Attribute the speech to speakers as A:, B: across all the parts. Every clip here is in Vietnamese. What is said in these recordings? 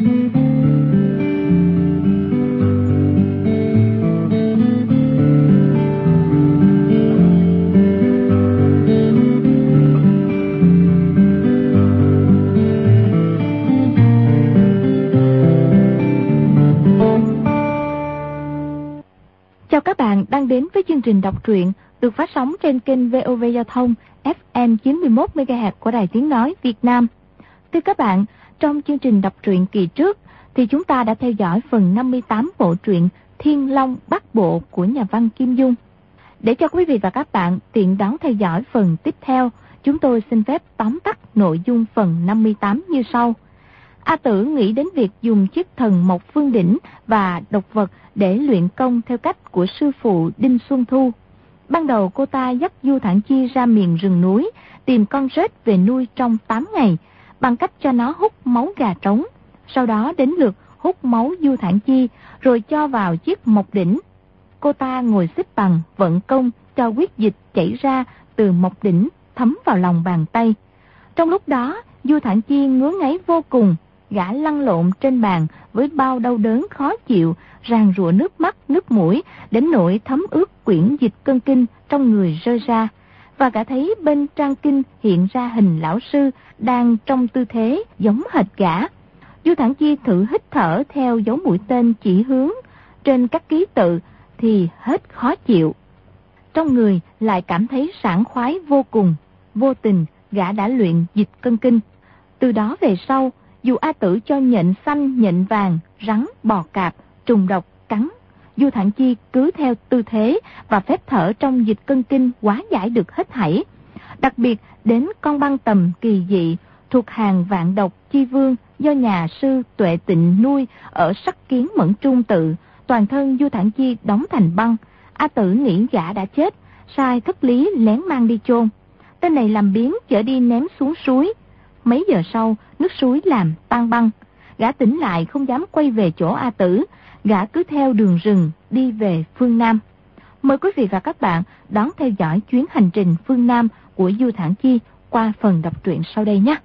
A: Đang đến với chương trình đọc truyện được phát sóng trên kênh VOV Giao thông FM 91 MHz của Đài Tiếng nói Việt Nam. Thưa các bạn, trong chương trình đọc truyện kỳ trước thì chúng ta đã theo dõi phần 58 bộ truyện Thiên Long Bát Bộ của nhà văn Kim Dung. Để cho quý vị và các bạn tiện đón theo dõi phần tiếp theo, chúng tôi xin phép tóm tắt nội dung phần 58 như sau. A Tử nghĩ đến việc dùng chiếc thần Mộc Phương Đỉnh và độc vật để luyện công theo cách của sư phụ Đinh Xuân Thu. Ban đầu cô ta dắt Du Thản Chi ra miền rừng núi, tìm con rết về nuôi trong 8 ngày, bằng cách cho nó hút máu gà trống. Sau đó đến lượt hút máu Du Thản Chi, rồi cho vào chiếc mộc đỉnh. Cô ta ngồi xếp bằng, vận công cho huyết dịch chảy ra từ mộc đỉnh thấm vào lòng bàn tay. Trong lúc đó, Du Thản Chi ngứa ngáy vô cùng, gã lăn lộn trên bàn với bao đau đớn khó chịu, ràn rụa nước mắt, nước mũi, đến nỗi thấm ướt quyển dịch cân kinh trong người rơi ra. Và gã thấy bên trang kinh hiện ra hình lão sư đang trong tư thế giống hệt gã. Du Thản Chi thử hít thở theo dấu mũi tên chỉ hướng trên các ký tự thì hết khó chịu. Trong người lại cảm thấy sảng khoái vô cùng. Vô tình gã đã luyện dịch cân kinh. Từ đó về sau, dù A Tử cho nhện xanh, nhện vàng, rắn, bò cạp, trùng độc cắn, Du Thản Chi cứ theo tư thế và phép thở trong dịch cân kinh hóa giải được hết thảy. Đặc biệt đến con băng tầm kỳ dị thuộc hàng vạn độc chi vương do nhà sư Tuệ Tịnh nuôi ở Sắc Kiến Mẫn Trung tự, toàn thân Du Thản Chi đóng thành băng. A Tử nghĩ gã đã chết, sai thất lý lén mang đi chôn. Tên này làm biếng chở đi ném xuống suối. Mấy giờ sau, nước suối làm tan băng. Gã tỉnh lại không dám quay về chỗ A Tử. Gã cứ theo đường rừng đi về phương Nam. Mời quý vị và các bạn đón theo dõi chuyến hành trình phương Nam của Du Thản Chi qua phần đọc truyện sau đây nhé.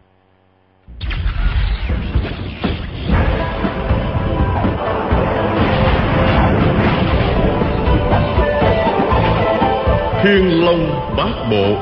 B: Thiên Long Bát Bộ.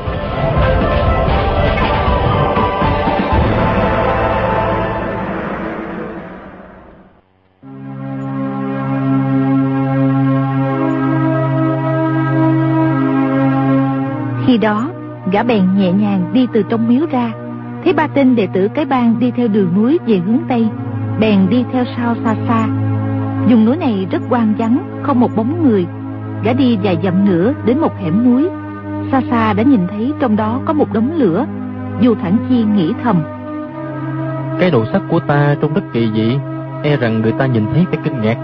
A: Khi đó, gã bèn nhẹ nhàng đi từ trong miếu ra, thấy ba tên đệ tử cái bang đi theo đường núi về hướng Tây, bèn đi theo sau xa xa. Vùng núi này rất hoang vắng, không một bóng người. Gã đi vài dặm nữa đến một hẻm núi. Xa xa đã nhìn thấy trong đó có một đống lửa. Du Thản Chi nghĩ thầm:
C: cái đầu sắc của ta trông rất kỳ dị, e rằng người ta nhìn thấy phải kinh ngạc.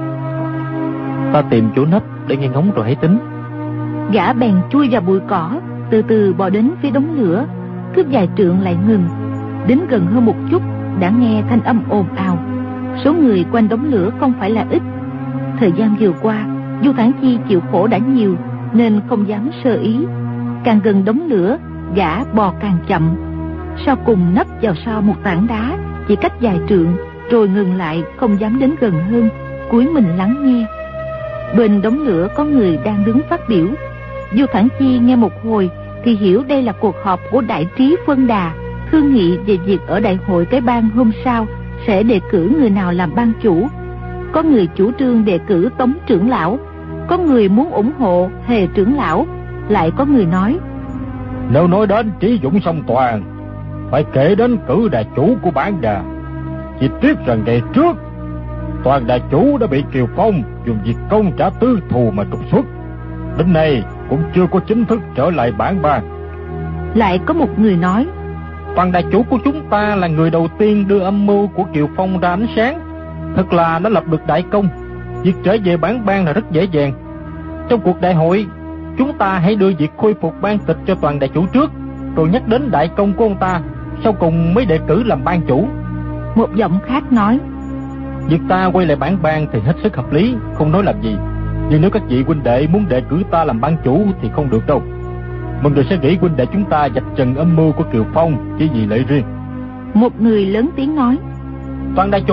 C: Ta tìm chỗ nấp để nghe ngóng rồi hãy tính.
A: Gã bèn chui vào bụi cỏ, từ từ bò đến phía đống lửa. Cướp vài trượng lại ngừng. Đến gần hơn một chút đã nghe thanh âm ồn ào. Số người quanh đống lửa không phải là ít. Thời gian vừa qua, Du Thản Chi chịu khổ đã nhiều nên không dám sơ ý. Càng gần đống lửa, gã bò càng chậm. Sau cùng nấp vào sau một tảng đá, chỉ cách vài trượng, rồi ngừng lại, không dám đến gần hơn, cúi mình lắng nghe. Bên đống lửa có người đang đứng phát biểu. Du Thản Chi nghe một hồi thì hiểu đây là cuộc họp của Đại Trí Phân Đà, thương nghị về việc ở đại hội cái bang hôm sau sẽ đề cử người nào làm ban chủ. Có người chủ trương đề cử Tống trưởng lão, có người muốn ủng hộ Hề trưởng lão, lại có người nói:
D: nếu nói đến Trí Dũng song toàn, phải kể đến cử đà chủ của bản đà. Chỉ tiếc rằng ngày trước toàn đà chủ đã bị Kiều Phong dùng việc công trả tư thù mà trục xuất, đến nay cũng chưa có chính thức trở lại bản bang.
A: Lại có một người nói:
C: toàn đà chủ của chúng ta là người đầu tiên đưa âm mưu của Kiều Phong ra ánh sáng. Thật là đã lập được đại công. Việc trở về bản bang là rất dễ dàng. Trong cuộc đại hội, chúng ta hãy đưa việc khôi phục ban tịch cho toàn đại chủ trước, rồi nhắc đến đại công của ông ta, sau cùng mới đề cử làm ban chủ.
A: Một giọng khác nói:
C: việc ta quay lại bản bang thì hết sức hợp lý, không nói làm gì. Nhưng nếu các vị huynh đệ muốn đề cử ta làm ban chủ thì không được đâu. Mọi người sẽ nghĩ huynh đệ chúng ta vạch trần âm mưu của Kiều Phong chỉ vì lợi riêng.
A: Một người lớn tiếng nói:
C: toàn đại chủ,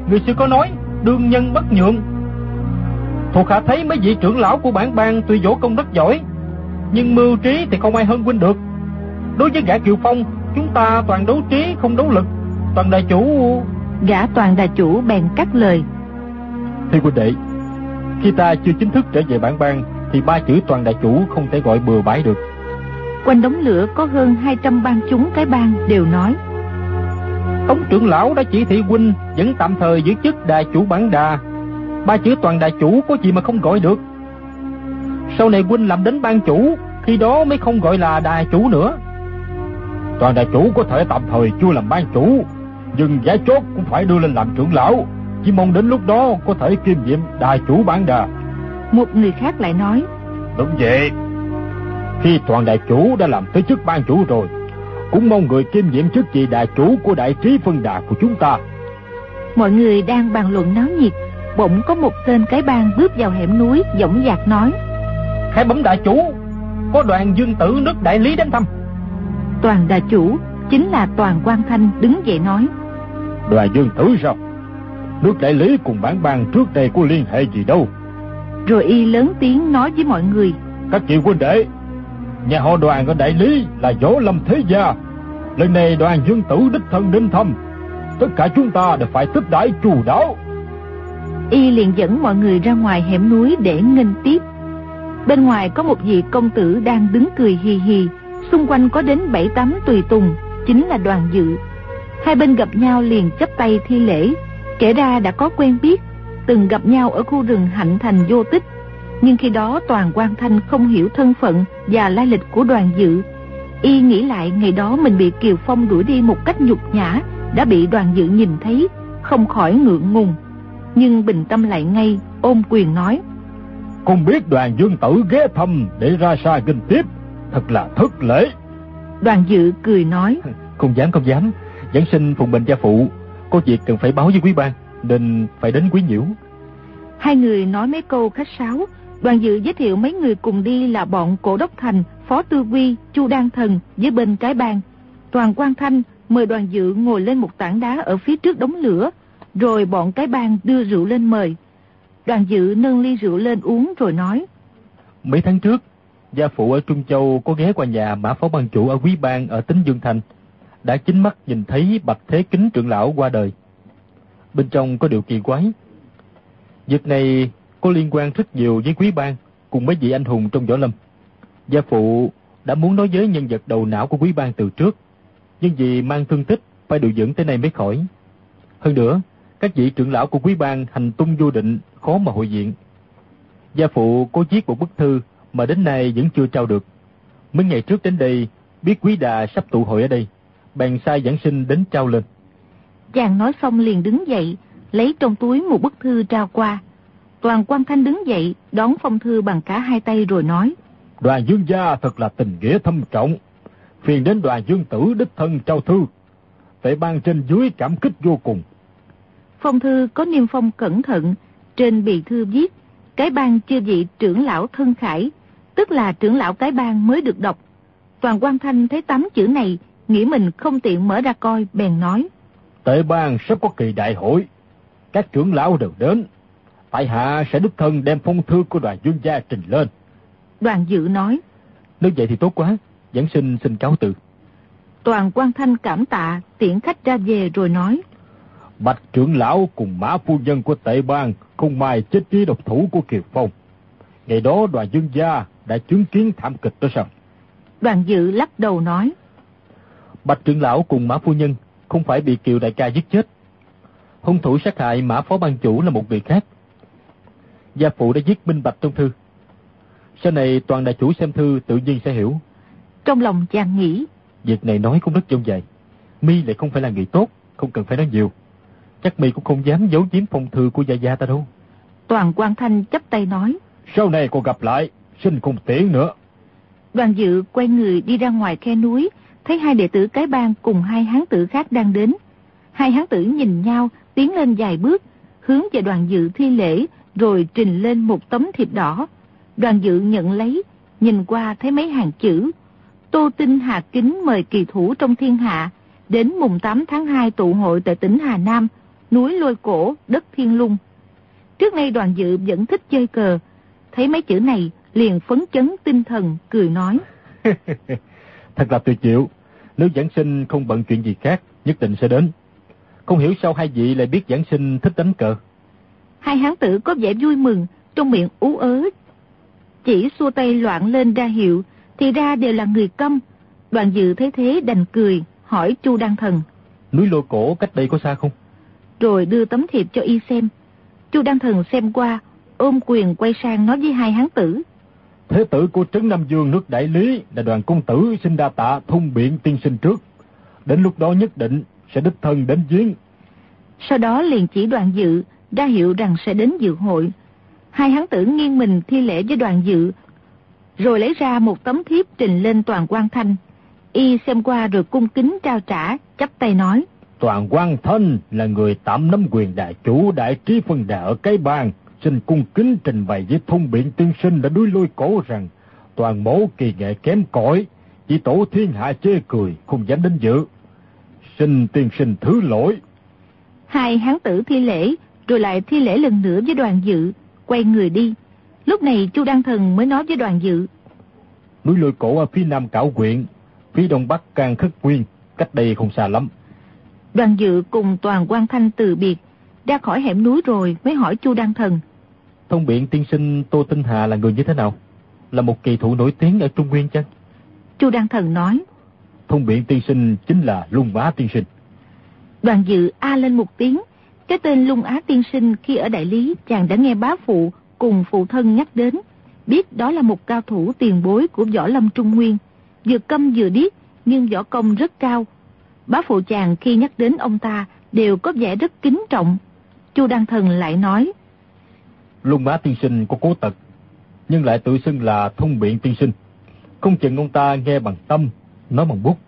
C: người xưa có nói, đương nhân bất nhượng. Thuộc hạ thấy mấy vị trưởng lão của bản bang tuy võ công rất giỏi, nhưng mưu trí thì không ai hơn huynh được. Đối với gã Kiều Phong, chúng ta toàn đấu trí không đấu lực. Toàn đại chủ...
A: Gã Toàn đại chủ bèn cắt lời.
D: Thưa huynh đệ, khi ta chưa chính thức trở về bản bang thì ba chữ Toàn đại chủ không thể gọi bừa bãi được.
A: Quanh đống lửa có hơn 200 bang chúng cái bang đều nói.
C: Tống trưởng lão đã chỉ thị huynh vẫn tạm thời giữ chức đại chủ Bản Đà. Ba chữ Toàn đại chủ có gì mà không gọi được. Sau này huynh làm đến ban chủ, khi đó mới không gọi là đại chủ nữa.
D: Toàn đại chủ có thể tạm thời chưa làm ban chủ, nhưng giá chót cũng phải đưa lên làm trưởng lão. Chỉ mong đến lúc đó có thể kiêm nhiệm đại chủ Bản Đà.
A: Một người khác lại nói.
D: Đúng vậy, khi Toàn đại chủ đã làm tới chức ban chủ rồi, cũng mong người kiêm nhiệm chức vị đại chủ của đại trí phân đà của chúng ta.
A: Mọi người đang bàn luận náo nhiệt, bỗng có một tên cái bang bước vào hẻm núi, dõng dạc nói.
C: Khải bẩm đại chủ, có đoàn dương tử nước đại lý đến thăm.
A: Toàn đại chủ chính là Toàn Quang Thanh đứng dậy nói.
D: Đoàn dương tử sao? Nước đại lý cùng bản bang trước đây có liên hệ gì đâu.
A: Rồi y lớn tiếng nói với mọi người.
D: Các vị huynh đệ, nhà họ Đoàn ở đại lý là Võ Lâm thế gia. Lần này Đoàn dương tử đích thân đến thăm, tất cả chúng ta đều phải tiếp đãi chu đáo.
A: Y liền dẫn mọi người ra ngoài hẻm núi để nghênh tiếp. Bên ngoài có một vị công tử đang đứng cười hì hì, xung quanh có đến 7-8 tùy tùng, chính là Đoàn Dự. Hai bên gặp nhau liền chắp tay thi lễ, kể ra đã có quen biết, từng gặp nhau ở khu rừng Hạnh Thành vô tích. Nhưng khi đó Toàn Quang Thanh không hiểu thân phận và lai lịch của Đoàn Dự. Y nghĩ lại ngày đó mình bị Kiều Phong đuổi đi một cách nhục nhã, đã bị Đoàn Dự nhìn thấy, không khỏi ngượng ngùng. Nhưng bình tâm lại ngay, ôm quyền nói.
D: Không biết Đoàn dương tử ghé thăm để ra xa nghênh tiếp, thật là thất lễ.
A: Đoàn Dự cười nói.
C: Không dám, giảng sinh phụng mệnh gia phụ, có việc cần phải báo với quý bang, nên phải đến quý nhiễu.
A: Hai người nói mấy câu khách sáo. Đoàn Dự giới thiệu mấy người cùng đi là bọn Cổ Đốc Thành, Phó Tư Quy, Chu Đan Thần với bên cái bang. Toàn Quang Thanh mời Đoàn Dự ngồi lên một tảng đá ở phía trước đống lửa, rồi bọn cái bang đưa rượu lên mời. Đoàn Dự nâng ly rượu lên uống rồi nói.
C: Mấy tháng trước, gia phụ ở Trung Châu có ghé qua nhà Mã Phó ban chủ ở Quý Bang ở Tín Dương Thành, đã chính mắt nhìn thấy Bạch Thế Kính trưởng lão qua đời. Bên trong có điều kỳ quái. Việc này có liên quan rất nhiều với Quý Bang cùng mấy vị anh hùng trong võ lâm. Gia phụ đã muốn nói với nhân vật đầu não của Quý Bang từ trước, nhưng vì mang thương tích phải điều dưỡng tới nay mới khỏi. Hơn nữa, các vị trưởng lão của Quý Bang hành tung vô định, khó mà hội diện. Gia phụ có viết một bức thư mà đến nay vẫn chưa trao được. Mấy ngày trước đến đây, biết Quý Đà sắp tụ hội ở đây, bèn sai giảng sinh đến trao lên.
A: Chàng nói xong liền đứng dậy, lấy trong túi một bức thư trao qua. Toàn Quang Thanh đứng dậy, đón phong thư bằng cả hai tay rồi nói.
D: Đoàn dương gia thật là tình nghĩa thâm trọng, phiền đến Đoàn dương tử đích thân trao thư. Tệ bang trên dưới cảm kích vô cùng.
A: Phong thư có niêm phong cẩn thận, trên bì thư viết, cái bang chư vị trưởng lão thân khải, tức là trưởng lão cái bang mới được đọc. Toàn Quang Thanh thấy 8 chữ này, nghĩ mình không tiện mở ra coi, bèn nói.
D: Tệ bang sắp có kỳ đại hội, các trưởng lão đều đến, tại hạ sẽ đích thân đem phong thư của Đoàn dương gia trình lên.
A: Đoàn Dự nói.
C: Nếu vậy thì tốt quá, giảng sinh xin cáo từ.
A: Toàn Quang Thanh cảm tạ, tiễn khách ra về rồi nói.
D: Bạch trưởng lão cùng Mã phu nhân của Tệ bang không may chết dưới độc thủ của Kiều Phong. Ngày đó Đoàn dương gia đã chứng kiến thảm kịch đó sao?
A: Đoàn Dự lắc đầu nói.
C: Bạch trưởng lão cùng Mã phu nhân không phải bị Kiều đại ca giết chết. Hung thủ sát hại Mã phó ban chủ là một người khác. Gia phụ đã viết minh bạch trong thư. Sau này Toàn đại chủ xem thư tự nhiên sẽ hiểu.
A: Trong lòng chàng nghĩ.
C: Việc này nói cũng rất dông dài. Mi lại không phải là người tốt, không cần phải nói nhiều. Chắc Mi cũng không dám giấu giếm phong thư của gia gia ta đâu.
A: Toàn Quang Thanh chắp tay nói.
D: Sau này còn gặp lại, xin không tiễn nữa.
A: Đoàn Dự quay người đi ra ngoài khe núi, thấy hai đệ tử cái bang cùng hai hán tử khác đang đến. Hai hán tử nhìn nhau, tiến lên vài bước, hướng về Đoàn Dự thi lễ, rồi trình lên một tấm thiệp đỏ. Đoàn Dự nhận lấy, nhìn qua thấy mấy hàng chữ. Tô Tinh Hà Kính mời kỳ thủ trong thiên hạ, đến mùng 8 tháng 2 tụ hội tại tỉnh Hà Nam, núi Lôi Cổ, đất Thiên Lung. Trước nay Đoàn Dự vẫn thích chơi cờ, thấy mấy chữ này liền phấn chấn tinh thần, cười nói.
D: Thật là tuyệt diệu, nếu giảng sinh không bận chuyện gì khác, nhất định sẽ đến. Không hiểu sao hai vị lại biết giảng sinh thích đánh cờ.
A: Hai hán tử có vẻ vui mừng, trong miệng ú ớ, chỉ xua tay loạn lên ra hiệu, thì ra đều là người câm. Đoàn Dự thấy thế đành cười, hỏi Chu Đan Thần.
C: Núi Lôi Cổ cách đây có xa không?
A: Rồi đưa tấm thiệp cho y xem. Chu Đan Thần xem qua, ôm quyền quay sang nói với hai hán tử.
D: Thế tử của Trấn Nam Dương nước Đại Lý là Đoàn công tử xin đa tạ Thông Biện tiên sinh trước. Đến lúc đó nhất định sẽ đích thân đến viếng.
A: Sau đó liền chỉ Đoàn Dự, ra hiệu rằng sẽ đến dự hội. Hai hán tử nghiêng mình thi lễ với Đoàn Dự, rồi lấy ra một tấm thiếp trình lên Toàn Quang Thanh. Y xem qua rồi cung kính trao trả, chắp tay nói.
D: Toàn Quang Thanh là người tạm nắm quyền đại chủ đại trí phân đà ở cái bang, xin cung kính trình bày với Thông Biện tiên sinh đã núi Lôi Cổ rằng Toàn mẫu kỳ nghệ kém cỏi, chỉ tổ thiên hạ chê cười, không dám đến dự. Xin tiên sinh thứ lỗi.
A: Hai hán tử thi lễ, rồi lại thi lễ lần nữa với Đoàn Dự, quay người đi. Lúc này Chu Đan Thần mới nói với Đoàn Dự.
D: Núi Lôi Cổ ở phía nam Cảo Quyện, phía đông bắc Can Khất Nguyên, cách đây không xa lắm.
A: Đoàn Dự cùng Toàn Quang Thanh từ biệt, ra khỏi hẻm núi rồi mới hỏi Chu Đan Thần.
C: Thông Biện tiên sinh Tô Tinh Hà là người như thế nào? Là một kỳ thủ nổi tiếng ở Trung Nguyên chăng?
A: Chu Đan Thần nói.
D: Thông Biện tiên sinh chính là Lung Bá tiên sinh.
A: Đoàn Dự a lên một tiếng. Cái tên Lung Á tiên sinh khi ở Đại Lý chàng đã nghe bá phụ cùng phụ thân nhắc đến, biết đó là một cao thủ tiền bối của võ lâm Trung Nguyên, vừa câm vừa điếc nhưng võ công rất cao. Bá phụ chàng khi nhắc đến ông ta đều có vẻ rất kính trọng. Chu Đan Thần lại nói.
D: Lung Bá tiên sinh có cố tật, nhưng lại tự xưng là Thông Biện tiên sinh. Không chừng ông ta nghe bằng tâm, nói bằng bút,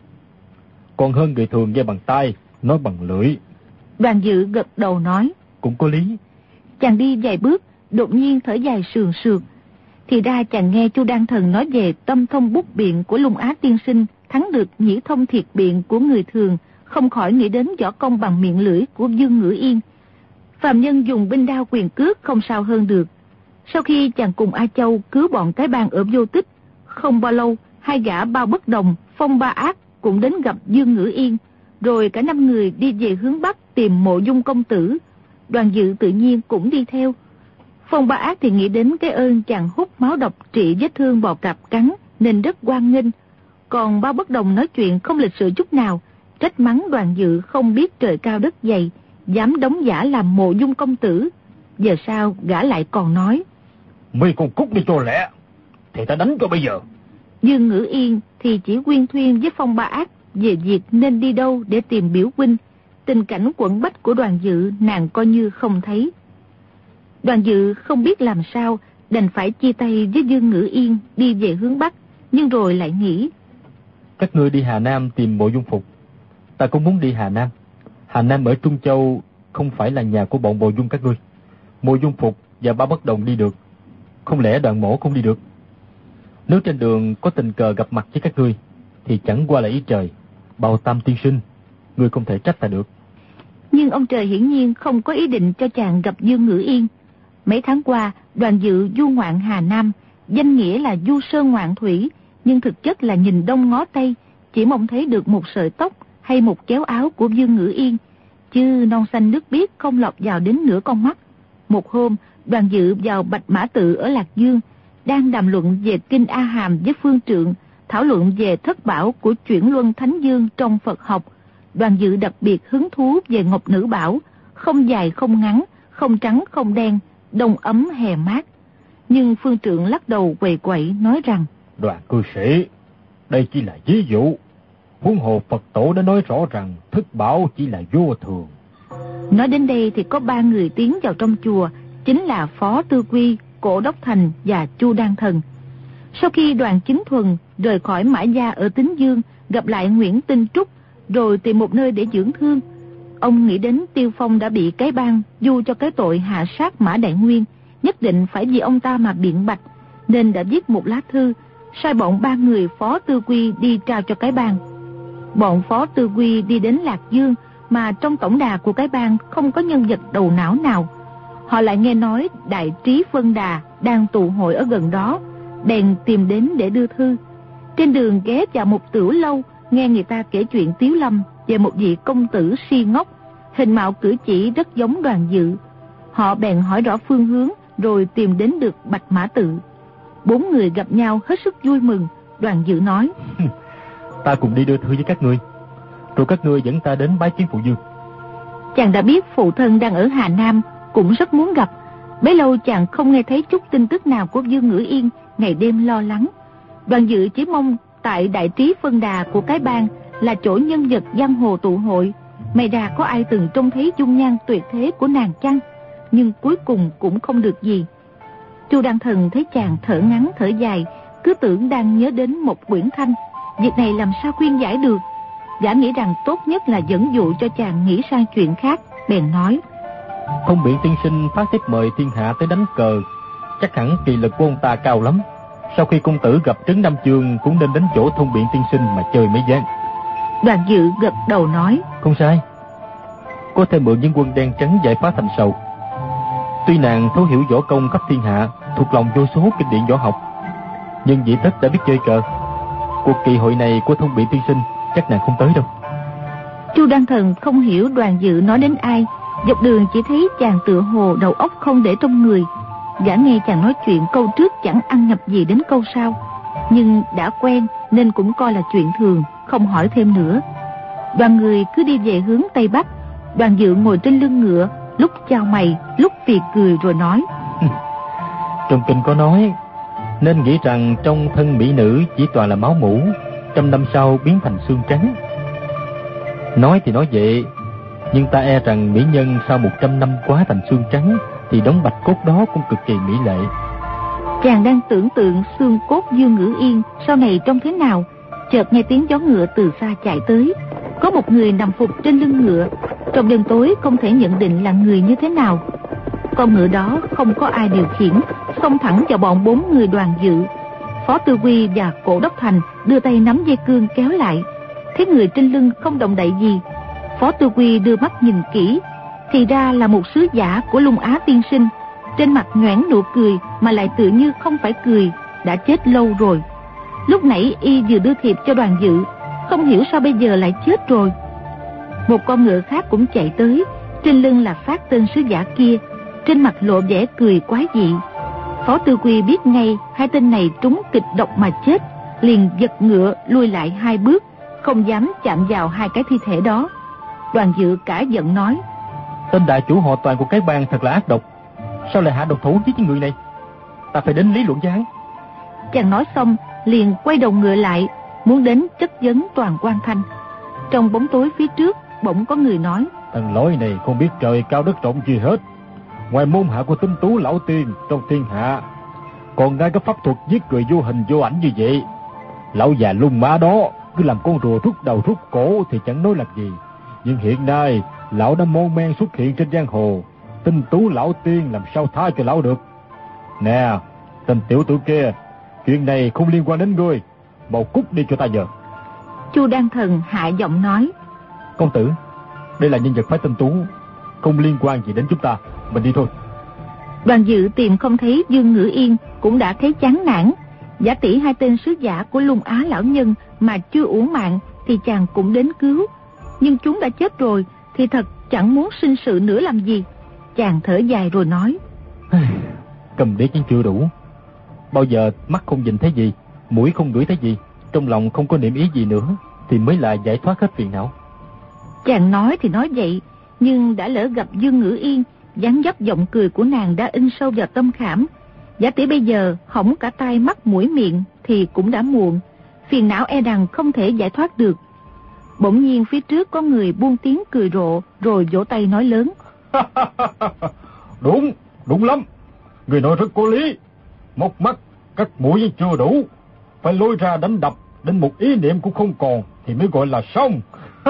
D: còn hơn người thường nghe bằng tai, nói bằng lưỡi.
A: Đoàn Dự gật đầu nói.
C: Cũng có lý.
A: Chàng đi vài bước, đột nhiên thở dài sườn sượt. Thì ra chàng nghe Chu Đan Thần nói về tâm thông bút biện của Lung Á tiên sinh thắng được nhĩ thông thiệt biện của người thường, không khỏi nghĩ đến võ công bằng miệng lưỡi của Dương Ngữ Yên. Phàm nhân dùng binh đao quyền cước không sao hơn được. Sau khi chàng cùng A Châu cứu bọn cái bang ở Vô Tích, không bao lâu hai gã Bao Bất Đồng, Phong Ba Ác cũng đến gặp Dương Ngữ Yên, rồi cả 5 người đi về hướng Bắc tìm Mộ Dung công tử. Đoàn Dự tự nhiên cũng đi theo. Phong Ba Ác thì nghĩ đến cái ơn chàng hút máu độc trị vết thương bò cạp cắn nên rất hoan nghênh. Còn Bao Bất Đồng nói chuyện không lịch sự chút nào, trách mắng Đoàn Dự không biết trời cao đất dày, dám đóng giả làm Mộ Dung công tử. Giờ sau gã lại còn nói.
D: Mấy con cút đi cho lẹ, thì ta đánh cho bây giờ.
A: Dương Ngữ Yên thì chỉ quyên thuyên với Phong Ba Ác về việc nên đi đâu để tìm biểu huynh. Tình cảnh quẩn bách của Đoàn Dự nàng coi như không thấy. Đoàn Dự không biết làm sao, đành phải chia tay với Dương Ngữ Yên đi về hướng Bắc, nhưng rồi lại nghĩ.
C: Các ngươi đi Hà Nam tìm Mộ Dung Phục, ta cũng muốn đi Hà Nam. Hà Nam ở Trung Châu không phải là nhà của bọn Mộ Dung các ngươi. Mộ Dung Phục và Ba Bất Đồng đi được, không lẽ Đoàn mỗ không đi được? Nếu trên đường có tình cờ gặp mặt với các ngươi thì chẳng qua là ý trời. Bào Tam tiên sinh, ngươi không thể trách ta được.
A: Nhưng ông trời hiển nhiên không có ý định cho chàng gặp Dương Ngữ Yên. Mấy tháng qua, Đoàn Dự du ngoạn Hà Nam, danh nghĩa là du sơn ngoạn thủy, nhưng thực chất là nhìn đông ngó tây, chỉ mong thấy được một sợi tóc hay một chéo áo của Dương Ngữ Yên, chứ non xanh nước biếc không lọt vào đến nửa con mắt. Một hôm, Đoàn Dự vào Bạch Mã Tự ở Lạc Dương, đang đàm luận về Kinh A Hàm với Phương Trượng, thảo luận về thất bảo của Chuyển Luân Thánh Dương trong Phật học. Đoàn Dự đặc biệt hứng thú về Ngọc Nữ Bảo, không dài không ngắn, không trắng không đen, đông ấm hè mát. Nhưng Phương Trượng lắc đầu quậy quậy nói rằng:
D: Đoàn cư sĩ, đây chỉ là ví dụ. Huống hồ Phật tổ đã nói rõ rằng thất bảo chỉ là vô thường.
A: Nói đến đây thì có 3 người tiến vào trong chùa, chính là Phó Tư Quy, Cổ Đốc Thành và Chu Đan Thần. Sau khi Đoàn Chính Thuần rời khỏi Mã Gia ở Tín Dương, gặp lại Nguyễn Tinh Trúc, rồi tìm một nơi để dưỡng thương, ông nghĩ đến Tiêu Phong đã bị cái bang du cho cái tội hạ sát Mã Đại Nguyên, nhất định phải vì ông ta mà biện bạch, nên đã viết một lá thư, sai bọn 3 người Phó Tư Quy đi trao cho cái bang. Bọn Phó Tư Quy đi đến Lạc Dương, mà trong tổng đà của cái bang không có nhân vật đầu não nào. Họ lại nghe nói Đại Trí Phân Đà đang tụ hội ở gần đó, bèn tìm đến để đưa thư. Trên đường ghé vào một tửu lâu, nghe người ta kể chuyện Tiếu Lâm về một vị công tử si ngốc, hình mạo cử chỉ rất giống Đoàn Dự. Họ bèn hỏi rõ phương hướng, rồi tìm đến được Bạch Mã Tự. 4 người gặp nhau hết sức vui mừng. Đoàn Dự nói:
C: Ta cùng đi đưa thư với các ngươi, rồi các ngươi dẫn ta đến bái kiến phụ vương.
A: Chàng đã biết phụ thân đang ở Hà Nam, cũng rất muốn gặp. Bấy lâu chàng không nghe thấy chút tin tức nào của Dương Ngữ Yên, ngày đêm lo lắng. Đoàn Dự chỉ mong tại Đại Trí Phân Đà của cái bang là chỗ nhân vật giang hồ tụ hội, may ra có ai từng trông thấy dung nhan tuyệt thế của nàng chăng? Nhưng cuối cùng cũng không được gì. Chu Đăng Thần thấy chàng thở ngắn thở dài, cứ tưởng đang nhớ đến một quyển thanh. Việc này làm sao khuyên giải được? Gã nghĩ rằng tốt nhất là dẫn dụ cho chàng nghĩ sang chuyện khác, bèn nói:
C: Thông Biện tiên sinh phát thiếp mời thiên hạ tới đánh cờ, chắc hẳn kỳ lực của ông ta cao lắm. Sau khi công tử gặp Trấn Nam Chương cũng nên đến chỗ Thông Biện tiên sinh mà chơi mấy ván.
A: Đoàn Dự gật đầu nói:
C: Không sai, có thể mượn những quân đen trắng giải phá thành sầu. Tuy nàng thấu hiểu võ công khắp thiên hạ, thuộc lòng vô số kinh điển võ học, nhưng vị tất đã biết chơi cờ. Cuộc kỳ hội này của Thông Biện tiên sinh chắc nàng không tới đâu.
A: Chu Đăng Thần không hiểu Đoàn Dự nói đến ai. Dọc đường chỉ thấy chàng tựa hồ đầu óc không để trong người. Gã nghe chàng nói chuyện câu trước chẳng ăn nhập gì đến câu sau, nhưng đã quen nên cũng coi là chuyện thường, không hỏi thêm nữa. Đoàn người cứ đi về hướng Tây Bắc. Đoàn Dự ngồi trên lưng ngựa, lúc chau mày, lúc phì cười rồi nói:
C: Trong kinh có nói, nên nghĩ rằng trong thân mỹ nữ chỉ toàn là máu mủ, 100 năm sau biến thành xương trắng. Nói thì nói vậy, nhưng ta e rằng mỹ nhân sau 100 năm quá thành xương trắng thì đống bạch cốt đó cũng cực kỳ mỹ lệ.
A: Chàng đang tưởng tượng xương cốt Dương Ngữ Yên sau này trông thế nào, chợt nghe tiếng gió ngựa từ xa chạy tới. Có một người nằm phục trên lưng ngựa, trong đêm tối không thể nhận định là người như thế nào. Con ngựa đó không có ai điều khiển, xông thẳng vào bọn 4 người Đoàn Dự. Phó Tư Quy và Cổ Đốc Thành đưa tay nắm dây cương kéo lại. Thấy người trên lưng không động đậy gì, Phó Tư Quy đưa mắt nhìn kỹ, thì ra là một sứ giả của Lung Á tiên sinh. Trên mặt nhoẻn nụ cười mà lại tự như không phải cười, đã chết lâu rồi. Lúc nãy y vừa đưa thiệp cho Đoàn Dự, không hiểu sao bây giờ lại chết rồi. Một con ngựa khác cũng chạy tới, trên lưng là phát tên sứ giả kia, trên mặt lộ vẻ cười quái dị. Phó Tư Quy biết ngay hai tên này trúng kịch độc mà chết, liền giật ngựa lui lại 2 bước, không dám chạm vào 2 cái thi thể đó. Đoàn Dự cả giận nói:
C: Tên đại chủ họ Toàn của cái bang thật là ác độc, sao lại hạ độc thủ với người này? Ta phải đến lý luận với hắn.
A: Chàng nói xong liền quay đầu ngựa lại, muốn đến chất vấn Toàn Quan Thanh. Trong bóng tối phía trước bỗng có người nói:
D: Thằng lối này không biết trời cao đất rộng gì hết. Ngoài môn hạ của Tinh Tú lão tiên trong thiên hạ, còn ngay cái pháp thuật giết người vô hình vô ảnh như vậy. Lão già Lung Má đó cứ làm con rùa rút đầu rút cổ thì chẳng nói làm gì, nhưng hiện nay lão đã môn men xuất hiện trên giang hồ, Tinh Tú lão tiên làm sao tha cho lão được. Nè, tên tiểu tử kia, chuyện này không liên quan đến ngươi, mau cút đi cho ta giờ.
A: Chu Đăng Thần hạ giọng nói:
C: Công tử, đây là nhân vật phái Tinh Tú, không liên quan gì đến chúng ta, mình đi thôi.
A: Đoàn Dự tìm không thấy Dương Ngữ Yên cũng đã thấy chán nản. Giả tỷ 2 tên sứ giả của Lung Á lão nhân mà chưa uổng mạng thì chàng cũng đến cứu, nhưng chúng đã chết rồi thì thật chẳng muốn sinh sự nữa làm gì. Chàng thở dài rồi nói:
C: Cầm đế vẫn chưa đủ. Bao giờ mắt không nhìn thấy gì, mũi không ngửi thấy gì, trong lòng không có niệm ý gì nữa, thì mới là giải thoát hết phiền não.
A: Chàng nói thì nói vậy, nhưng đã lỡ gặp Dương Ngữ Yên, dáng dấp giọng cười của nàng đã in sâu vào tâm khảm. Giả tỷ bây giờ hỏng cả tai mắt mũi miệng thì cũng đã muộn, phiền não e rằng không thể giải thoát được. Bỗng nhiên phía trước có người buông tiếng cười rộ, rồi vỗ tay nói lớn:
D: Đúng lắm, người nói rất có lý. Móc mắt, cắt mũi vẫn chưa đủ, phải lôi ra đánh đập, đến một ý niệm cũng không còn thì mới gọi là xong.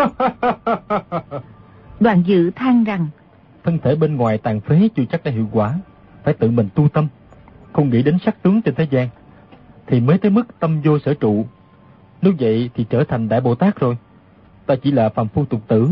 A: Đoàn Dự than rằng:
C: Thân thể bên ngoài tàn phế chưa chắc đã hiệu quả, phải tự mình tu tâm, không nghĩ đến sắc tướng trên thế gian, thì mới tới mức tâm vô sở trụ. Nếu vậy thì trở thành Đại Bồ Tát rồi. Ta chỉ là phàm phu tục tử,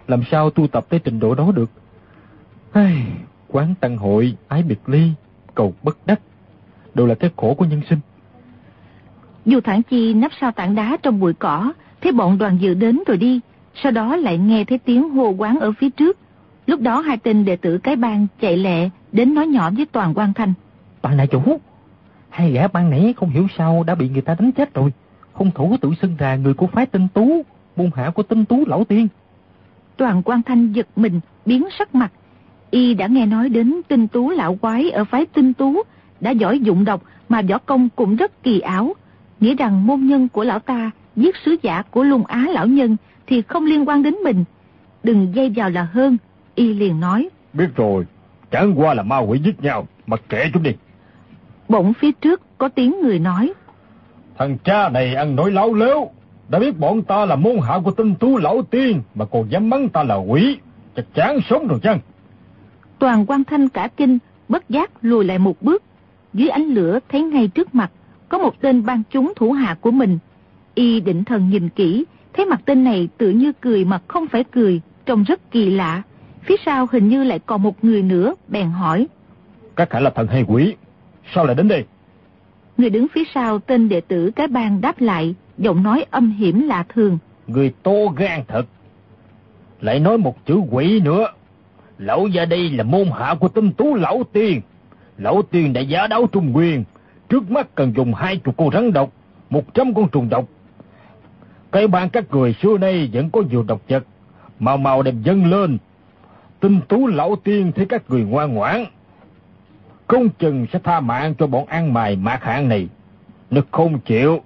C: làm sao tu tập tới trình độ đó được. Quán tăng hội, ái biệt ly, cầu bất đắc, đều là cái khổ của nhân sinh.
A: Du Thản Chi nấp sau tảng đá trong bụi cỏ, thấy bọn Đoàn Dự đến rồi đi, sau đó lại nghe thấy tiếng hô quán ở phía trước. Lúc đó 2 tên đệ tử cái bang chạy lẹ đến nói nhỏ với Toàn Quang Thanh:
C: Toàn đại chủ, 2 gã ban nãy không hiểu sao đã bị người ta đánh chết rồi. Hung thủ tự xưng là người của phái Tinh Tú, môn hạ của Tinh Tú lão tiên.
A: Toàn Quang Thanh giật mình, biến sắc mặt. Y đã nghe nói đến Tinh Tú lão quái ở phái Tinh Tú đã giỏi dụng độc mà võ công cũng rất kỳ ảo, nghĩ rằng môn nhân của lão ta giết sứ giả của Lung Á lão nhân thì không liên quan đến mình, đừng dây vào là hơn. Y liền nói:
D: Biết rồi, chẳng qua là ma quỷ giết nhau, mặc kệ chúng đi.
A: Bỗng phía trước có tiếng người nói:
D: Thằng cha này ăn nói láo lếu, đã biết bọn ta là môn hạ của Tinh Tú lão tiên mà còn dám mắng ta là quỷ, chắc chắn sống rồi chăng?
A: Toàn Quang Thanh cả kinh, bất giác lùi lại một bước. Dưới ánh lửa thấy ngay trước mặt có một tên ban chúng thủ hạ của mình. Y định thần nhìn kỹ, thấy mặt tên này tự như cười mà không phải cười, trông rất kỳ lạ. Phía sau hình như lại còn một người nữa, bèn hỏi:
D: Các hạ là thần hay quỷ, sao lại đến đây?
A: Người đứng phía sau tên đệ tử cái bang đáp lại, giọng nói âm hiểm lạ thường:
C: Người to gan thật, lại nói một chữ quỷ nữa. Lão gia đây là môn hạ của Tinh Tú lão tiên. Lão tiên đã giá đấu Trung Nguyên, trước mắt cần dùng 20 con rắn độc, 100 con trùng độc. Cái bang các người xưa nay vẫn có nhiều độc vật, mau đem dâng lên. Tinh Tú lão tiên thấy các người ngoan ngoãn, không chừng sẽ tha mạng cho bọn ăn mày mạc hạng này. Nếu không chịu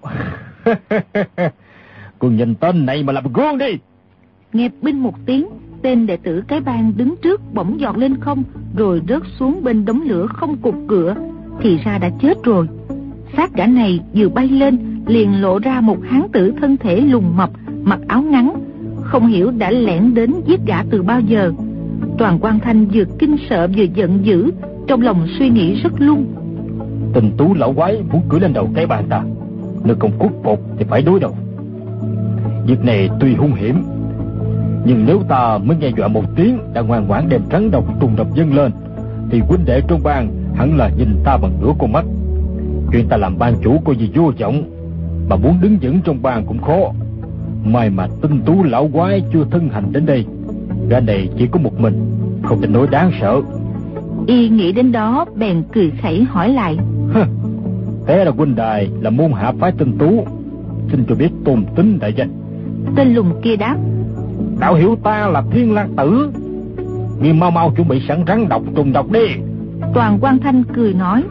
C: còn nhìn tên này mà làm gương đi.
A: Nghe binh một tiếng, tên đệ tử cái bang đứng trước bỗng giọt lên không, rồi rớt xuống bên đống lửa không cục cửa, thì ra đã chết rồi. Xác gã này vừa bay lên liền lộ ra một hán tử thân thể lùn mập, mặc áo ngắn, không hiểu đã lẻn đến giết gã từ bao giờ. Toàn Quang Thanh vừa kinh sợ vừa giận dữ, trong lòng suy nghĩ rất lung.
C: Tinh Tú lão quái muốn cưỡi lên đầu cái bàn ta, nếu không cút cột thì phải đối đầu. Việc này tuy hung hiểm, nhưng nếu ta mới nghe dọa một tiếng đã ngoan ngoãn đem rắn độc trùng độc dâng lên, thì huynh đệ trong bang hẳn là nhìn ta bằng nửa con mắt. Chuyện ta làm ban chủ coi gì vô vọng, mà muốn đứng vững trong bang cũng khó. May mà Tinh Tú lão quái chưa thân hành đến đây, gã này chỉ có một mình, không thể nói đáng sợ.
A: Y nghĩ đến đó bèn cười khẩy hỏi lại:
C: Thế là huynh đài là môn hạ phái Tinh Tú, xin cho biết tôn tính đại danh.
A: Tên lùn kia đáp:
C: Đạo hiểu ta là Thiên Lang Tử. Ngươi mau chuẩn bị sẵn rắn độc trùng độc đi.
A: Toàn Quang Thanh cười nói: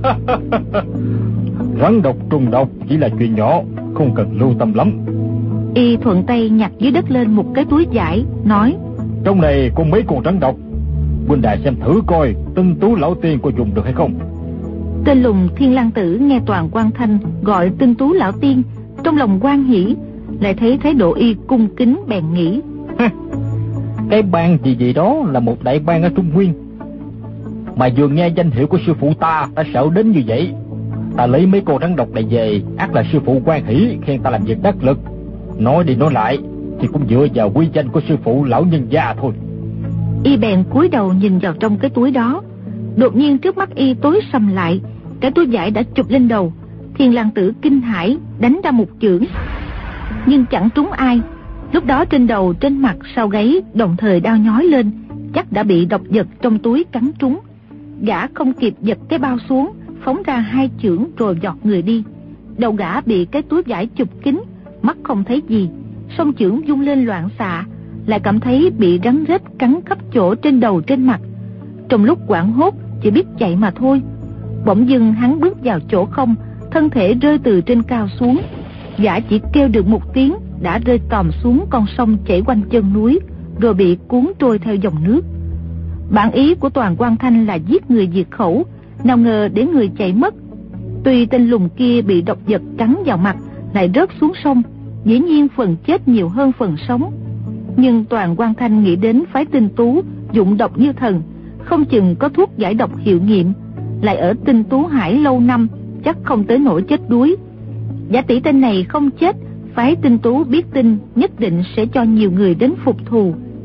C: Rắn độc trùng độc chỉ là chuyện nhỏ, không cần lưu tâm lắm.
A: Y thuận tay nhặt dưới đất lên một cái túi vải, nói:
C: Trong này có mấy con rắn độc, huynh đài xem thử coi Tinh Tú lão tiên có dùng được hay không.
A: Tên lùn Thiên Lang Tử nghe Toàn Quang Thanh gọi Tinh Tú lão tiên, trong lòng hoan hỉ, lại thấy thái độ y cung kính bèn nghĩ:
C: Cái bang gì đó là một đại bang ở Trung Nguyên, mà vừa nghe danh hiệu của sư phụ ta đã sợ đến như vậy. Ta lấy mấy con rắn độc này về, ắt là sư phụ hoan hỉ khen ta làm việc đắc lực. Nói đi nói lại thì cũng dựa vào uy danh của sư phụ lão nhân gia thôi.
A: Y bèn cúi đầu nhìn vào trong cái túi đó. Đột nhiên trước mắt y tối sầm lại, cái túi vải đã chụp lên đầu. Thiên Lang Tử kinh hãi đánh ra một chưởng, nhưng chẳng trúng ai. Lúc đó trên đầu, trên mặt, sau gáy đồng thời đau nhói lên, chắc đã bị độc vật trong túi cắn trúng. Gã không kịp giật cái bao xuống, phóng ra 2 chưởng rồi giọt người đi. Đầu gã bị cái túi vải chụp kín, mắt không thấy gì, song chưởng vung lên loạn xạ, lại cảm thấy bị rắn rết cắn khắp chỗ trên đầu trên mặt. Trong lúc hoảng hốt chỉ biết chạy mà thôi. Bỗng dưng hắn bước vào chỗ không, thân thể rơi từ trên cao xuống. Gã chỉ kêu được một tiếng đã rơi tòm xuống con sông chảy quanh chân núi, rồi bị cuốn trôi theo dòng nước. Bản ý của Toàn Quang Thanh là giết người diệt khẩu, nào ngờ để người chạy mất. Tuy tên lùn kia bị độc vật cắn vào mặt lại rớt xuống sông, dĩ nhiên phần chết nhiều hơn phần sống. Nhưng Toàn Quang Thanh nghĩ đến phái Tinh Tú dụng độc như thần, không chừng có thuốc giải độc hiệu nghiệm, lại ở Tinh Tú Hải lâu năm, chắc không tới nỗi chết đuối. Giả tỷ tên này không chết, phái Tinh Tú biết tin nhất định sẽ cho nhiều người đến phục thù.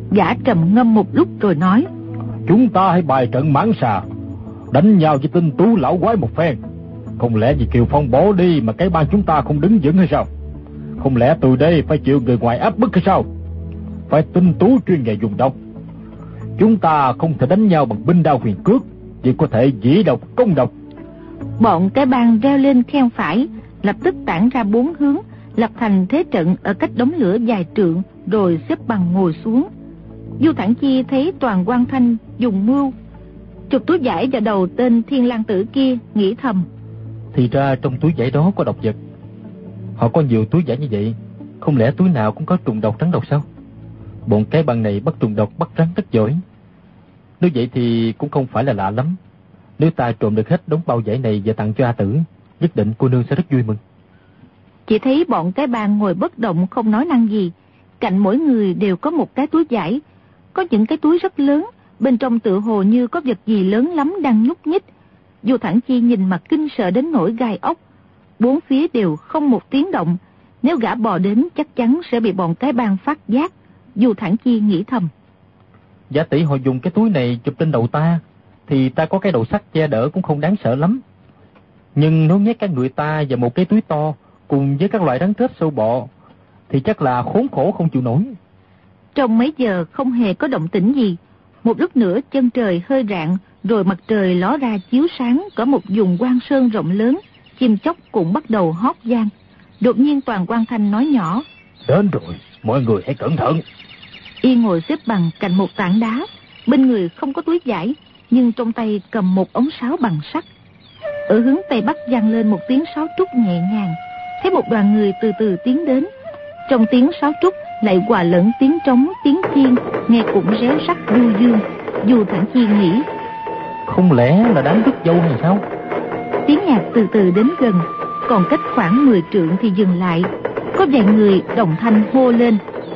A: Gã trầm ngâm một lúc rồi nói:
D: Chúng ta hãy bài trận mãn xà, đánh nhau với Tinh Tú lão quái một phen. Không lẽ vì Kiều Phong bỏ đi mà cái bang chúng ta không đứng vững hay sao? Không lẽ từ đây phải chịu người ngoài áp bức hay sao? Phải Tinh Tú chuyên nghề dùng độc. Chúng ta không thể đánh nhau bằng binh đao huyền cước, chỉ có thể dĩ độc công độc.
A: Bọn cái bang reo lên khen phải, lập tức tản ra 4 hướng, lập thành thế trận ở cách đống lửa dài trượng, rồi xếp bằng ngồi xuống. Du Thản Chi thấy Toàn Quang Thanh dùng mưu chụp túi vải vào đầu tên Thiên Lang Tử kia, nghĩ thầm:
C: Thì ra trong túi vải đó có độc vật. Họ có nhiều túi vải như vậy, không lẽ túi nào cũng có trùng độc rắn độc sao? Bọn cái bang này bắt trùng độc bắt rắn rất giỏi. Nếu vậy thì cũng không phải là lạ lắm. Nếu ta trộm được hết đống bao vải này và tặng cho A Tử, nhất định cô nương sẽ rất vui mừng.
A: Chỉ thấy bọn cái bang ngồi bất động không nói năng gì. Cạnh mỗi người đều có một cái túi vải. Có những cái túi rất lớn, bên trong tựa hồ như có vật gì lớn lắm đang nhúc nhích. Du Thản Chi nhìn mặt kinh sợ đến nỗi gai ốc. 4 phía đều không một tiếng động. Nếu gã bò đến chắc chắn sẽ bị bọn cái bang phát giác. Du Thản Chi nghĩ thầm:
C: Giả tỷ họ dùng cái túi này chụp lên đầu ta, thì ta có cái đầu sắt che đỡ cũng không đáng sợ lắm. Nhưng nếu nhét cái người ta vào một cái túi to cùng với các loại rắn rết sâu bọ, thì chắc là khốn khổ không chịu nổi.
A: Trong mấy giờ không hề có động tĩnh gì. Một lúc nữa chân trời hơi rạng, rồi mặt trời ló ra chiếu sáng cả một vùng quang sơn rộng lớn. Chim chóc cũng bắt đầu hót vang. Đột nhiên Toàn Quang Thanh nói nhỏ:
D: Đến rồi, mọi người hãy cẩn thận.
A: Y ngồi xếp bằng cạnh một tảng đá, bên người không có túi vải, nhưng trong tay cầm một ống sáo bằng sắt. Ở hướng tây bắc vang lên một tiếng sáo trúc nhẹ nhàng. Thấy một đoàn người từ từ tiến đến. Trong tiếng sáo trúc lại hòa lẫn tiếng trống, tiếng chiên, nghe cũng réo rắt du dương. Du Thản Chi nghĩ:
C: Không lẽ là đám rước dâu hay sao?
A: Tiếng nhạc từ từ đến gần, còn cách khoảng 10 trượng thì dừng lại. Có vài người đồng thanh hô lên: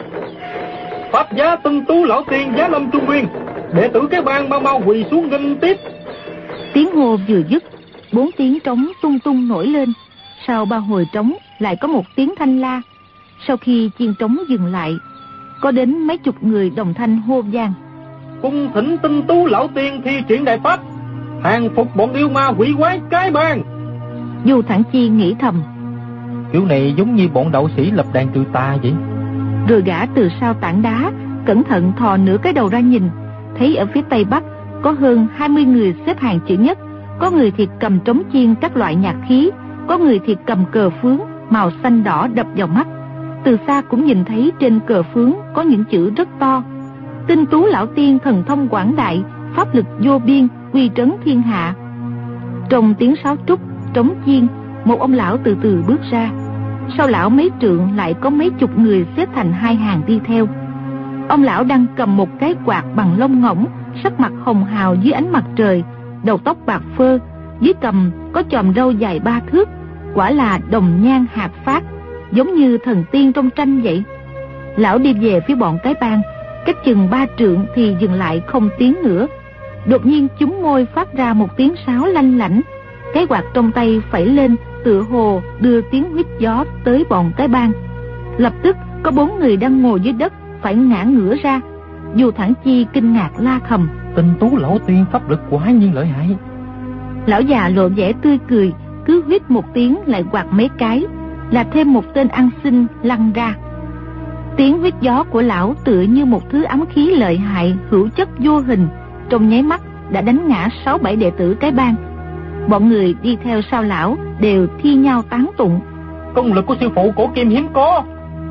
C: Pháp giá Tinh Tú lão tiên giá lâm Trung Nguyên, đệ tử cái bang mau mau quỳ xuống nghênh tiếp.
A: Tiếng hô vừa dứt, 4 tiếng trống tung tung nổi lên. Sau 3 hồi trống lại có một tiếng thanh la. Sau khi chiên trống dừng lại, có đến mấy chục người đồng thanh hô vang:
C: Cung thỉnh Tinh Tú lão tiên thi triển đại pháp, hàng phục bọn yêu ma quỷ quái cái bang.
A: Du Thản Chi nghĩ thầm:
C: Kiểu này giống như bọn đạo sĩ lập đàn trừ tà vậy.
A: Rồi gã từ sau tảng đá cẩn thận thò nửa cái đầu ra nhìn. Thấy ở phía tây bắc có hơn 20 người xếp hàng chữ nhất. Có người thì cầm trống chiên các loại nhạc khí, có người thì cầm cờ phướng màu xanh đỏ đập vào mắt. Từ xa cũng nhìn thấy trên cờ phướng có những chữ rất to: Tinh Tú lão tiên thần thông quảng đại, pháp lực vô biên, uy trấn thiên hạ. Trong tiếng sáo trúc, trống chiên, một ông lão từ từ bước ra. Sau lão mấy trượng lại có mấy chục người xếp thành 2 hàng đi theo. Ông lão đang cầm một cái quạt bằng lông ngỗng, sắc mặt hồng hào dưới ánh mặt trời, đầu tóc bạc phơ, dưới cằm có chòm râu dài 3 thước, quả là đồng nhan hạt phát, giống như thần tiên trong tranh vậy. Lão đi về phía bọn cái bang, cách chừng 3 trượng thì dừng lại không tiến nữa. Đột nhiên chúng môi phát ra một tiếng sáo lanh lảnh. Cái quạt trong tay phẩy lên, tựa hồ đưa tiếng huýt gió tới bọn cái bang. Lập tức có 4 người đang ngồi dưới đất phải ngã ngửa ra. Du Thản Chi kinh ngạc la thầm:
C: Tinh Tú lão tiên pháp lực quả nhiên lợi hại.
A: Lão già lộ vẻ tươi cười, cứ huýt một tiếng lại quạt mấy cái, là thêm một tên ăn xin lăn ra. Tiếng huýt gió của lão tựa như một thứ ám khí lợi hại, hữu chất vô hình, trong nháy mắt đã đánh ngã 6-7 đệ tử cái bang. Bọn người đi theo sau lão đều thi nhau tán tụng:
C: Công lực của sư phụ cổ kim hiếm có.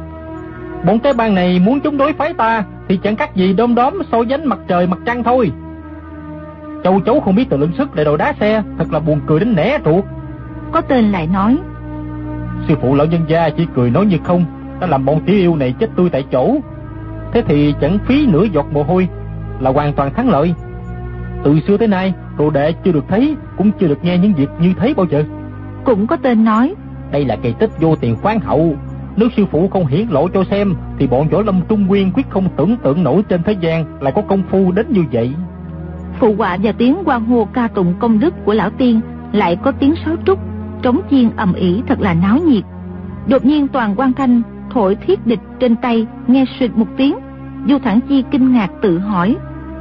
C: Bọn cái bang này muốn chống đối phái ta thì chẳng khác gì đom đóm so với mặt trời mặt trăng thôi. Châu chấu không biết tự lượng sức lại đòi đá xe, thật là buồn cười đến nẻ ruột.
A: Có tên lại nói:
C: Sư phụ lão nhân gia chỉ cười nói như không, đã làm bọn tiểu yêu này chết tươi tại chỗ. Thế thì chẳng phí nửa giọt mồ hôi, là hoàn toàn thắng lợi. Từ xưa tới nay đồ đệ chưa được thấy, cũng chưa được nghe những việc như thế bao giờ.
A: Cũng có tên nói:
C: Đây là kỳ tích vô tiền khoáng hậu, nếu sư phụ không hiển lộ cho xem thì bọn võ lâm Trung Nguyên quyết không tưởng tượng nổi trên thế gian lại có công phu đến như vậy.
A: Phụ họa vào tiếng hoan hô ca tụng công đức của lão tiên, lại có tiếng sáo trúc, trống chiên ầm ĩ thật là náo nhiệt. Đột nhiên Toàn Quang Thanh thổi thiết địch trên tay, nghe suýt một tiếng, Du Thản Chi kinh ngạc tự hỏi: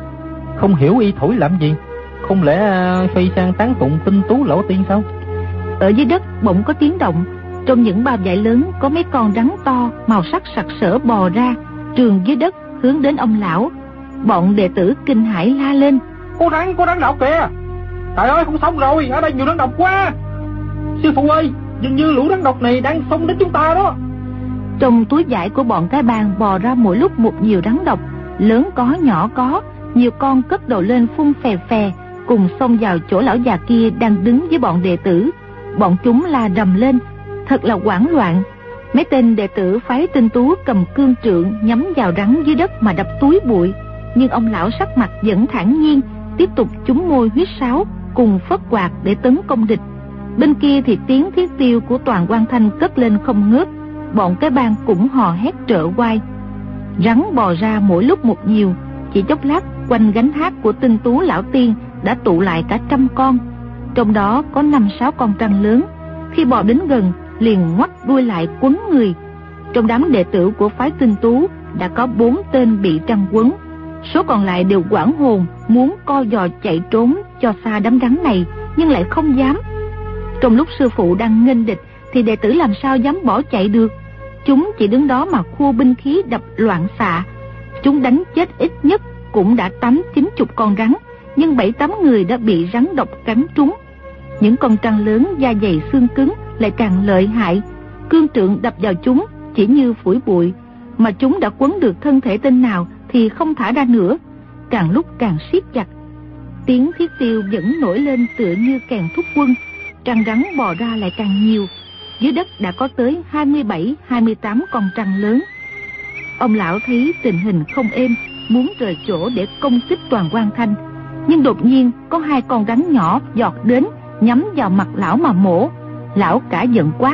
C: không hiểu y thổi làm gì? Không lẽ xoay sang tán tụng Tinh Tú Lão Tiên sao?
A: Ở dưới đất bỗng có tiếng động. Trong những bao vải lớn có mấy con rắn to màu sắc sặc sỡ bò ra, trườn dưới đất hướng đến ông lão. Bọn đệ tử kinh hãi la lên:
C: Có rắn độc kìa! Trời ơi, không xong rồi, ở đây nhiều rắn độc quá! Sư phụ ơi, dường như lũ rắn độc này đang xông đến chúng ta đó.
A: Trong túi vải của bọn cái bang bò ra mỗi lúc một nhiều rắn độc, lớn có nhỏ có, nhiều con cất đầu lên phun phè phè, cùng xông vào chỗ lão già kia đang đứng với bọn đệ tử. Bọn chúng la rầm lên, thật là hoảng loạn. Mấy tên đệ tử phái Tinh Tú cầm cương trượng nhắm vào rắn dưới đất mà đập túi bụi, nhưng ông lão sắc mặt vẫn thản nhiên, tiếp tục chúm môi huýt sáo cùng phất quạt để tấn công địch. Bên kia thì tiếng thiết tiêu của Toàn Quan Thanh cất lên không ngớt, bọn cái bang cũng hò hét trợ oai. Rắn bò ra mỗi lúc một nhiều, chỉ chốc lát quanh gánh hát của Tinh Tú Lão Tiên đã tụ lại cả 100 con, trong đó có 5-6 con trăng lớn. Khi bò đến gần liền ngoắt đuôi lại quấn người. Trong đám đệ tử của phái Tinh Tú đã có 4 tên bị trăng quấn, số còn lại đều hoảng hồn, muốn co giò chạy trốn cho xa đám rắn này, nhưng lại không dám. Trong lúc sư phụ đang nghênh địch thì đệ tử làm sao dám bỏ chạy được. Chúng chỉ đứng đó mà khua binh khí đập loạn xạ. Chúng đánh chết ít nhất cũng đã 80-90 con rắn, nhưng 7-8 người đã bị rắn độc cắn trúng. Những con trăng lớn da dày xương cứng lại càng lợi hại, cương trượng đập vào chúng chỉ như phủi bụi, mà chúng đã quấn được thân thể tên nào thì không thả ra nữa, càng lúc càng siết chặt. Tiếng thiết tiêu vẫn nổi lên tựa như kèn thúc quân. Trăng rắn bò ra lại càng nhiều, dưới đất đã có tới 27-28 con trăng lớn. Ông lão thấy tình hình không êm, muốn rời chỗ để công kích Toàn Quan Thanh, nhưng đột nhiên có 2 con rắn nhỏ giọt đến nhắm vào mặt lão mà mổ. Lão cả giận quát: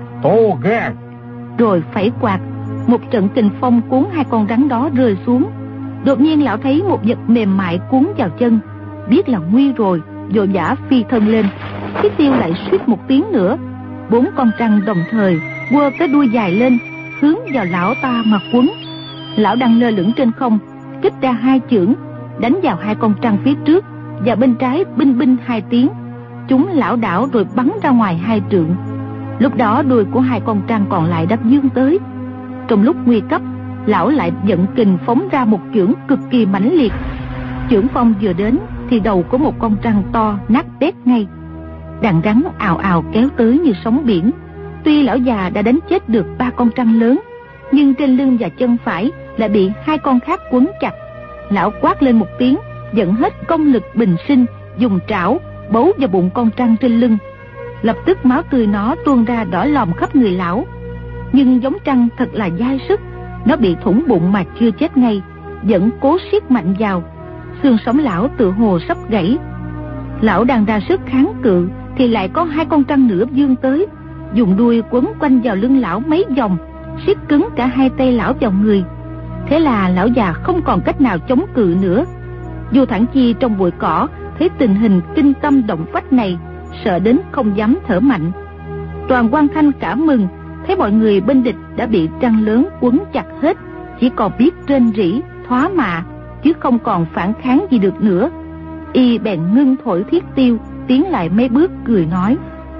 D: Tô gan!
A: Rồi phẩy quạt, một trận kình phong cuốn 2 con rắn đó rơi xuống. Đột nhiên lão thấy một vật mềm mại cuốn vào chân, biết là nguy rồi, vội vã phi thân lên. Thiết tiêu lại suýt một tiếng nữa. 4 con trăng đồng thời quơ cái đuôi dài lên, hướng vào lão ta mà quấn. Lão đang lơ lửng trên không, kích ra 2 chưởng đánh vào 2 con trăng phía trước, và bên trái binh binh 2 tiếng. Chúng lảo đảo rồi bắn ra ngoài 2 trượng. Lúc đó đuôi của 2 con trăng còn lại đã vươn tới. Trong lúc nguy cấp, lão lại vận kình phóng ra một chưởng cực kỳ mãnh liệt. Chưởng phong vừa đến thì đầu của một con trăng to nát bét ngay. Đàn rắn ào ào kéo tới như sóng biển. Tuy lão già đã đánh chết được 3 con trăng lớn, nhưng trên lưng và chân phải lại bị 2 con khác quấn chặt. Lão quát lên một tiếng, dẫn hết công lực bình sinh, dùng trảo bấu vào bụng con trăng trên lưng. Lập tức máu tươi nó tuôn ra đỏ lòm khắp người lão. Nhưng giống trăng thật là dai sức, nó bị thủng bụng mà chưa chết ngay, vẫn cố siết mạnh vào. Xương sống lão tự hồ sắp gãy. Lão đang ra sức kháng cự thì lại có 2 con trăng nữa vươn tới, dùng đuôi quấn quanh vào lưng lão mấy vòng, siết cứng cả 2 tay lão vào người. Thế là lão già không còn cách nào chống cự nữa. Du Thản Chi trong bụi cỏ thấy tình hình kinh tâm động phách này, sợ đến không dám thở mạnh. Toàn Quan Thanh cả mừng, thấy mọi người bên địch đã bị trăng lớn quấn chặt hết, chỉ còn biết rên rỉ thoá mạ, chứ không còn phản kháng gì được nữa. Y bèn ngưng thổi thiết tiêu, tiến lại mấy bước cười nói: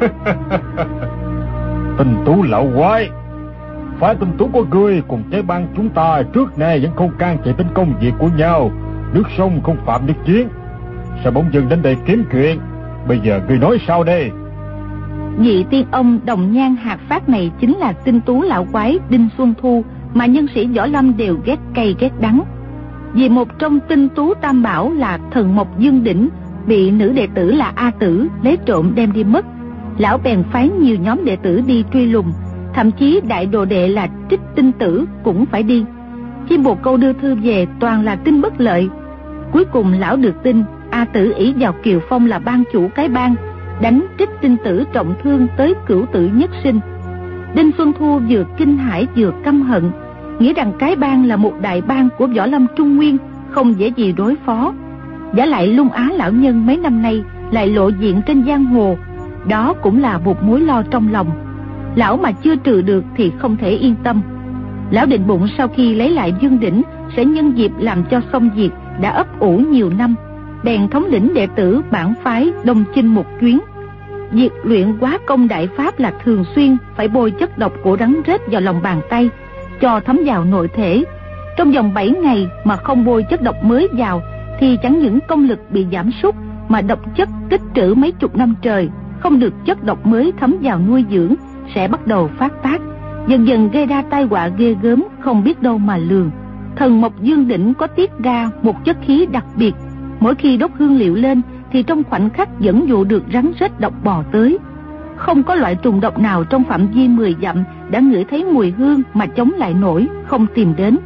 D: Tinh Tú lão quái, phải Tinh Tú của ngươi cùng cái bang chúng ta trước nay vẫn không can thiệp đến công việc của nhau, nước sông không phạm nước chiến, sao bỗng dưng đến đây kiếm chuyện? Bây giờ ngươi nói sao đây?
A: Vị tiên ông đồng nhan hạt phát này chính là Tinh Tú lão quái Đinh Xuân Thu mà nhân sĩ võ lâm đều ghét cay ghét đắng. Vì một trong Tinh Tú tam bảo là Thần Mộc Dương Đỉnh bị nữ đệ tử là A Tử lấy trộm đem đi mất, lão bèn phái nhiều nhóm đệ tử đi truy lùng, thậm chí đại đồ đệ là Trích Tinh Tử cũng phải đi. Chim bồ câu đưa thư về toàn là tin bất lợi. Cuối cùng lão được tin A Tử ỷ vào Kiều Phong là ban chủ cái bang, đánh Trích Tinh Tử trọng thương tới cửu tử nhất sinh. Đinh Xuân Thu vừa kinh hãi vừa căm hận, nghĩ rằng cái bang là một đại bang của võ lâm Trung Nguyên, không dễ gì đối phó. Giả lại Lung Á lão nhân mấy năm nay lại lộ diện trên giang hồ, đó cũng là một mối lo trong lòng. Lão mà chưa trừ được thì không thể yên tâm.
E: Lão định bụng sau khi lấy lại Dương Đỉnh sẽ nhân dịp làm cho xong việc đã ấp ủ nhiều năm, bèn thống lĩnh đệ tử bản phái Đông Chinh một chuyến. Việc luyện hóa công đại pháp là thường xuyên phải bôi chất độc của rắn rết vào lòng bàn tay, cho thấm vào nội thể. Trong vòng 7 ngày mà không bôi chất độc mới vào thì chẳng những công lực bị giảm sút, mà độc chất tích trữ mấy chục năm trời không được chất độc mới thấm vào nuôi dưỡng sẽ bắt đầu phát tác, dần dần gây ra tai họa ghê gớm không biết đâu mà lường. Thần Mộc Dương Đỉnh có tiết ra một chất khí đặc biệt, mỗi khi đốt hương liệu lên thì trong khoảnh khắc dẫn dụ được rắn rết độc bò tới. Không có loại trùng độc nào trong phạm vi 10 dặm đã ngửi thấy mùi hương mà chống lại nổi, không tìm đến.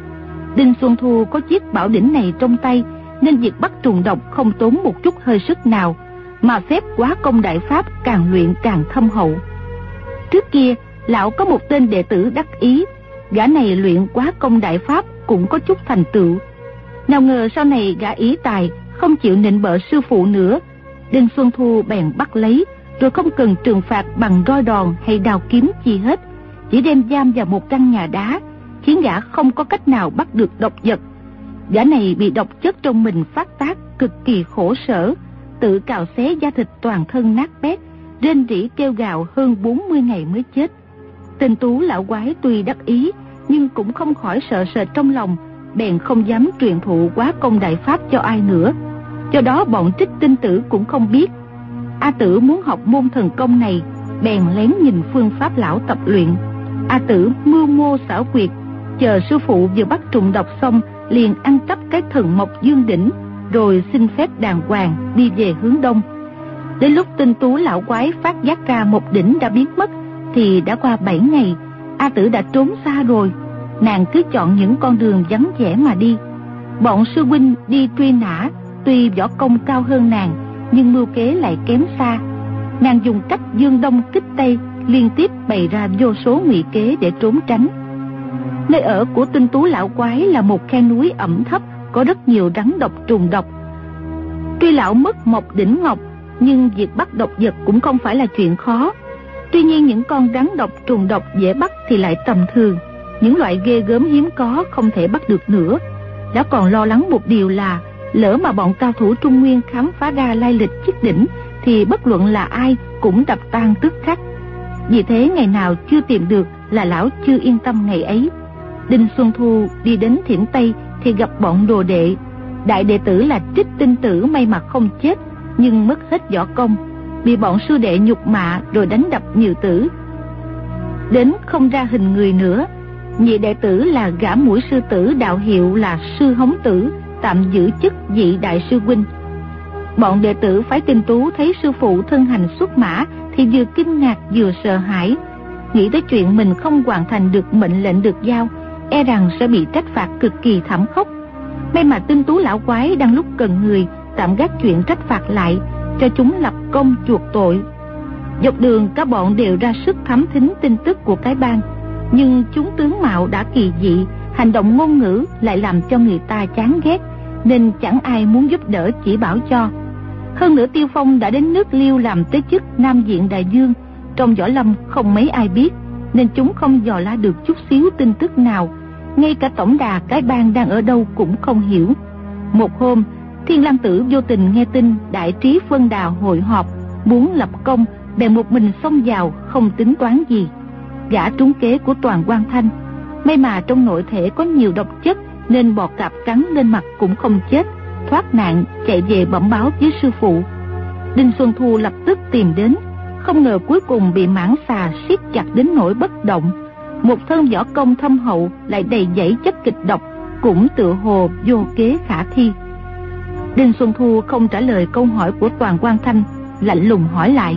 E: Đinh Xuân Thu có chiếc bảo đỉnh này trong tay, nên việc bắt trùng độc không tốn một chút hơi sức nào, mà phép hóa công đại pháp càng luyện càng thâm hậu. Trước kia lão có một tên đệ tử đắc ý, gã này luyện hóa công đại pháp cũng có chút thành tựu. Nào ngờ sau này gã ý tài, không chịu nịnh bợ sư phụ nữa. Đinh Xuân Thu bèn bắt lấy, rồi không cần trừng phạt bằng roi đòn hay đào kiếm gì hết, chỉ đem giam vào một căn nhà đá, khiến gã không có cách nào bắt được độc vật. Gã này bị độc chất trong mình phát tác, cực kỳ khổ sở, tự cào xé da thịt toàn thân nát bét, rên rỉ kêu gào hơn 40 ngày mới chết. Tên Tú lão quái tuy đắc ý nhưng cũng không khỏi sợ sệt trong lòng, bèn không dám truyền thụ hóa công đại pháp cho ai nữa. Do đó bọn Trích Tinh Tử cũng không biết. A Tử muốn học môn thần công này, bèn lén nhìn phương pháp lão tập luyện. A Tử mưu mô xảo quyệt, chờ sư phụ vừa bắt trùng độc xong liền ăn cắp cái Thần Mộc Dương Đỉnh, rồi xin phép đàng hoàng đi về hướng đông. Đến lúc Tinh Tú lão quái phát giác ra một đỉnh đã biến mất thì đã qua 7 ngày. A Tử đã trốn xa rồi. Nàng cứ chọn những con đường vắng vẻ mà đi. Bọn sư huynh đi truy nã, tuy võ công cao hơn nàng nhưng mưu kế lại kém xa. Nàng dùng cách dương đông kích tây, liên tiếp bày ra vô số ngụy kế để trốn tránh. Nơi ở của Tinh Tú lão quái là một khe núi ẩm thấp, có rất nhiều rắn độc trùng độc. Tuy lão mất một đỉnh ngọc, nhưng việc bắt độc vật cũng không phải là chuyện khó. Tuy nhiên những con rắn độc trùng độc dễ bắt thì lại tầm thường, những loại ghê gớm hiếm có không thể bắt được nữa. Đã còn lo lắng một điều là lỡ mà bọn cao thủ Trung Nguyên khám phá ra lai lịch chiếc đỉnh thì bất luận là ai cũng đập tan tức khắc. Vì thế ngày nào chưa tìm được là lão chưa yên tâm ngày ấy. Đinh Xuân Thu đi đến Thiểm Tây thì gặp bọn đồ đệ. Đại đệ tử là Trích Tinh Tử may mà không chết, nhưng mất hết võ công, bị bọn sư đệ nhục mạ rồi đánh đập nhiều tử, đến không ra hình người nữa. Nhị đệ tử là gã mũi sư tử, đạo hiệu là Sư Hống Tử, tạm giữ chức vị đại sư huynh. Bọn đệ tử phái Tinh Tú thấy sư phụ thân hành xuất mã thì vừa kinh ngạc vừa sợ hãi, nghĩ tới chuyện mình không hoàn thành được mệnh lệnh được giao, e rằng sẽ bị trách phạt cực kỳ thảm khốc. May mà Tinh Tú lão quái đang lúc cần người, tạm gác chuyện trách phạt lại, cho chúng lập công chuộc tội. Dọc đường các bọn đều ra sức thám thính tin tức của cái bang, nhưng chúng tướng mạo đã kỳ dị, hành động ngôn ngữ lại làm cho người ta chán ghét, nên chẳng ai muốn giúp đỡ chỉ bảo cho. Hơn nữa Tiêu Phong đã đến nước Liêu làm tới chức Nam Diện Đại Dương, trong võ lâm không mấy ai biết, nên chúng không dò la được chút xíu tin tức nào. Ngay cả tổng đà cái bang đang ở đâu cũng không hiểu. Một hôm, Thiên Lang Tử vô tình nghe tin Đại Trí Phân Đà hội họp muốn lập công, bèn một mình xông vào không tính toán gì. Gã trúng kế của Toàn Quang Thanh. May mà trong nội thể có nhiều độc chất nên bò cạp cắn lên mặt cũng không chết, thoát nạn chạy về bẩm báo với sư phụ. Đinh Xuân Thu lập tức tìm đến, không ngờ cuối cùng bị mãng xà siết chặt đến nỗi bất động. Một thân võ công thâm hậu lại đầy dẫy chất kịch độc, cũng tựa hồ vô kế khả thi. Đinh Xuân Thu không trả lời câu hỏi của Toàn Quang Thanh, lạnh lùng hỏi lại: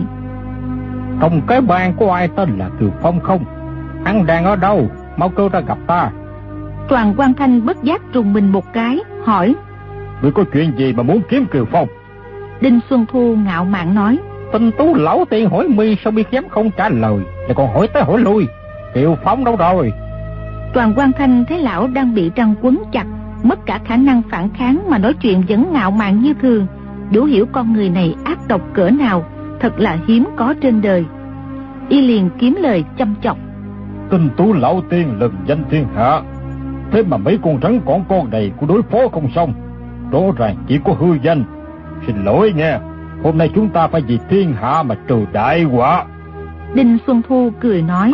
C: trong cái bang có ai tên là Kiều Phong không? Hắn đang ở đâu? Mau kêu ra gặp ta.
E: Toàn Quang Thanh bất giác trùng mình một cái, hỏi:
D: ngươi có chuyện gì mà muốn kiếm Kiều Phong?
E: Đinh Xuân Thu ngạo mạn nói:
C: Tinh Tú lão tiên hỏi mi sao mi dám không trả lời, lại còn hỏi tới hỏi lui. Kiều Phong đâu rồi?
E: Toàn Quang Thanh thấy lão đang bị răng quấn chặt, mất cả khả năng phản kháng mà nói chuyện vẫn ngạo mạn như thường, đủ hiểu con người này ác độc cỡ nào, thật là hiếm có trên đời. Y liền kiếm lời châm chọc:
D: Tinh Tú lão tiên lừng danh thiên hạ, thế mà mấy con rắn con này cũng đối phó không xong, rõ ràng chỉ có hư danh. Xin lỗi nghe, hôm nay chúng ta phải vì thiên hạ mà trừ đại họa.
E: Đinh Xuân Thu cười nói: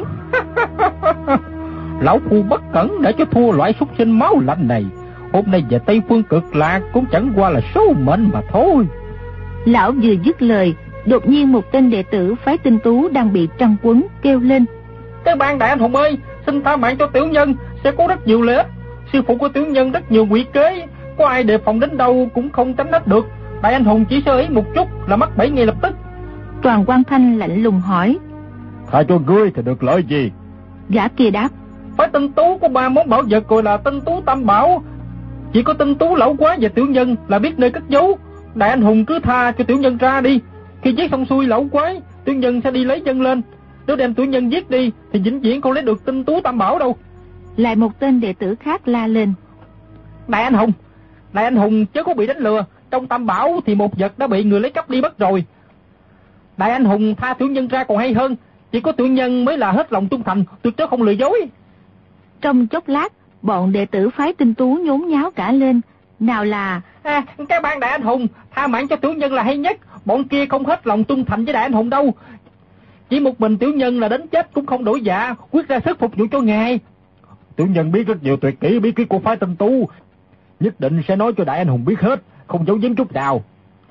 C: Lão phu bất cẩn để cho thua loại súc sinh máu lạnh này. Hôm nay về Tây Phương Cực Lạc cũng chẳng qua là số mệnh mà thôi.
E: Lão vừa dứt lời, đột nhiên một tên đệ tử phái Tinh Tú đang bị trăng quấn kêu lên:
C: Cái bang đại anh hùng ơi, xin tha mạng cho tiểu nhân, sẽ có rất nhiều lợi ích. Sư phụ của tiểu nhân rất nhiều quỷ kế, có ai đề phòng đến đâu cũng không tránh hết được. Đại anh hùng chỉ sơ ý một chút là mắc bẫy ngay lập tức.
E: Toàn Quang Thanh lạnh lùng hỏi:
D: Tha cho ngươi thì được lợi gì?
E: Gã kia đáp:
C: Phái Tinh Tú có 3 món bảo vật gọi là Tinh Tú Tam Bảo, chỉ có Tinh Tú lão quái và tiểu nhân là biết nơi cất giấu. Đại anh hùng cứ tha cho tiểu nhân ra đi. Khi giết xong xuôi lão quái, tiểu nhân sẽ đi lấy chân lên. Nếu đem tiểu nhân giết đi thì vĩnh viễn không lấy được Tinh Tú Tam Bảo đâu.
E: Lại một tên đệ tử khác la lên:
C: Đại anh hùng chớ có bị đánh lừa. Trong Tam Bảo thì một vật đã bị người lấy cắp đi mất rồi. Đại anh hùng tha tiểu nhân ra còn hay hơn. Chỉ có tiểu nhân mới là hết lòng trung thành, tuyệt đối không lừa dối.
E: Trong chốc lát, bọn đệ tử phái Tinh Tú nhốn nháo cả lên. Nào là
C: cái bang đại anh hùng tha mạng cho tiểu nhân là hay nhất. Bọn kia không hết lòng trung thành với đại anh hùng đâu. Chỉ một mình tiểu nhân là đến chết cũng không đổi dạ, quyết ra sức phục vụ cho ngài.
D: Tiểu nhân biết rất nhiều tuyệt kỹ bí kíp của phái Tinh Tú, nhất định sẽ nói cho đại anh hùng biết hết, không giấu giếm chút nào.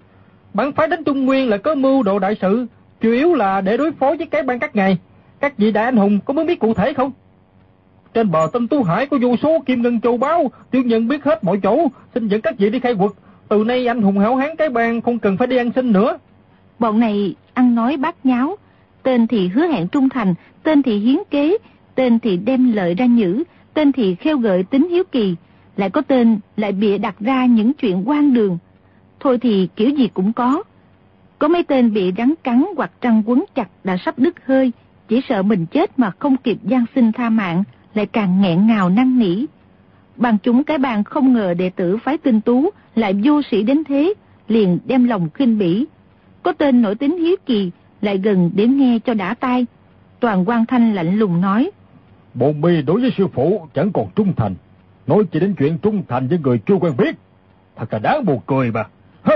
C: Bản phái đến Trung Nguyên là có mưu đồ đại sự, chủ yếu là để đối phó với cái bang các ngài. Các vị đại anh hùng có muốn biết cụ thể không? Trên bờ Tinh Tú Hải có vô số kim ngân châu báu, tiểu nhân biết hết mọi chỗ, xin dẫn các vị đi khai quật. Từ nay anh hùng hảo hán cái bang không cần phải đi ăn xin nữa.
E: Bọn này ăn nói bát nháo, tên thì hứa hẹn trung thành, tên thì hiến kế, tên thì đem lợi ra nhử, tên thì khêu gợi tính hiếu kỳ, lại có tên lại bịa đặt ra những chuyện hoang đường. Thôi thì kiểu gì cũng có. Có mấy tên bị rắn cắn hoặc trăng quấn chặt đã sắp đứt hơi, chỉ sợ mình chết mà không kịp van xin tha mạng, lại càng nghẹn ngào năn nỉ. Bằng chúng cái bang không ngờ đệ tử phái Tinh Tú lại vô sĩ đến thế, liền đem lòng khinh bỉ. Có tên nổi tính hiếu kỳ lại gần để nghe cho đã tai. Toàn Quang Thanh lạnh lùng nói:
D: Bọn mi đối với sư phụ chẳng còn trung thành, nói chỉ đến chuyện trung thành với người chưa quen biết, thật là đáng buồn cười mà. Hơ.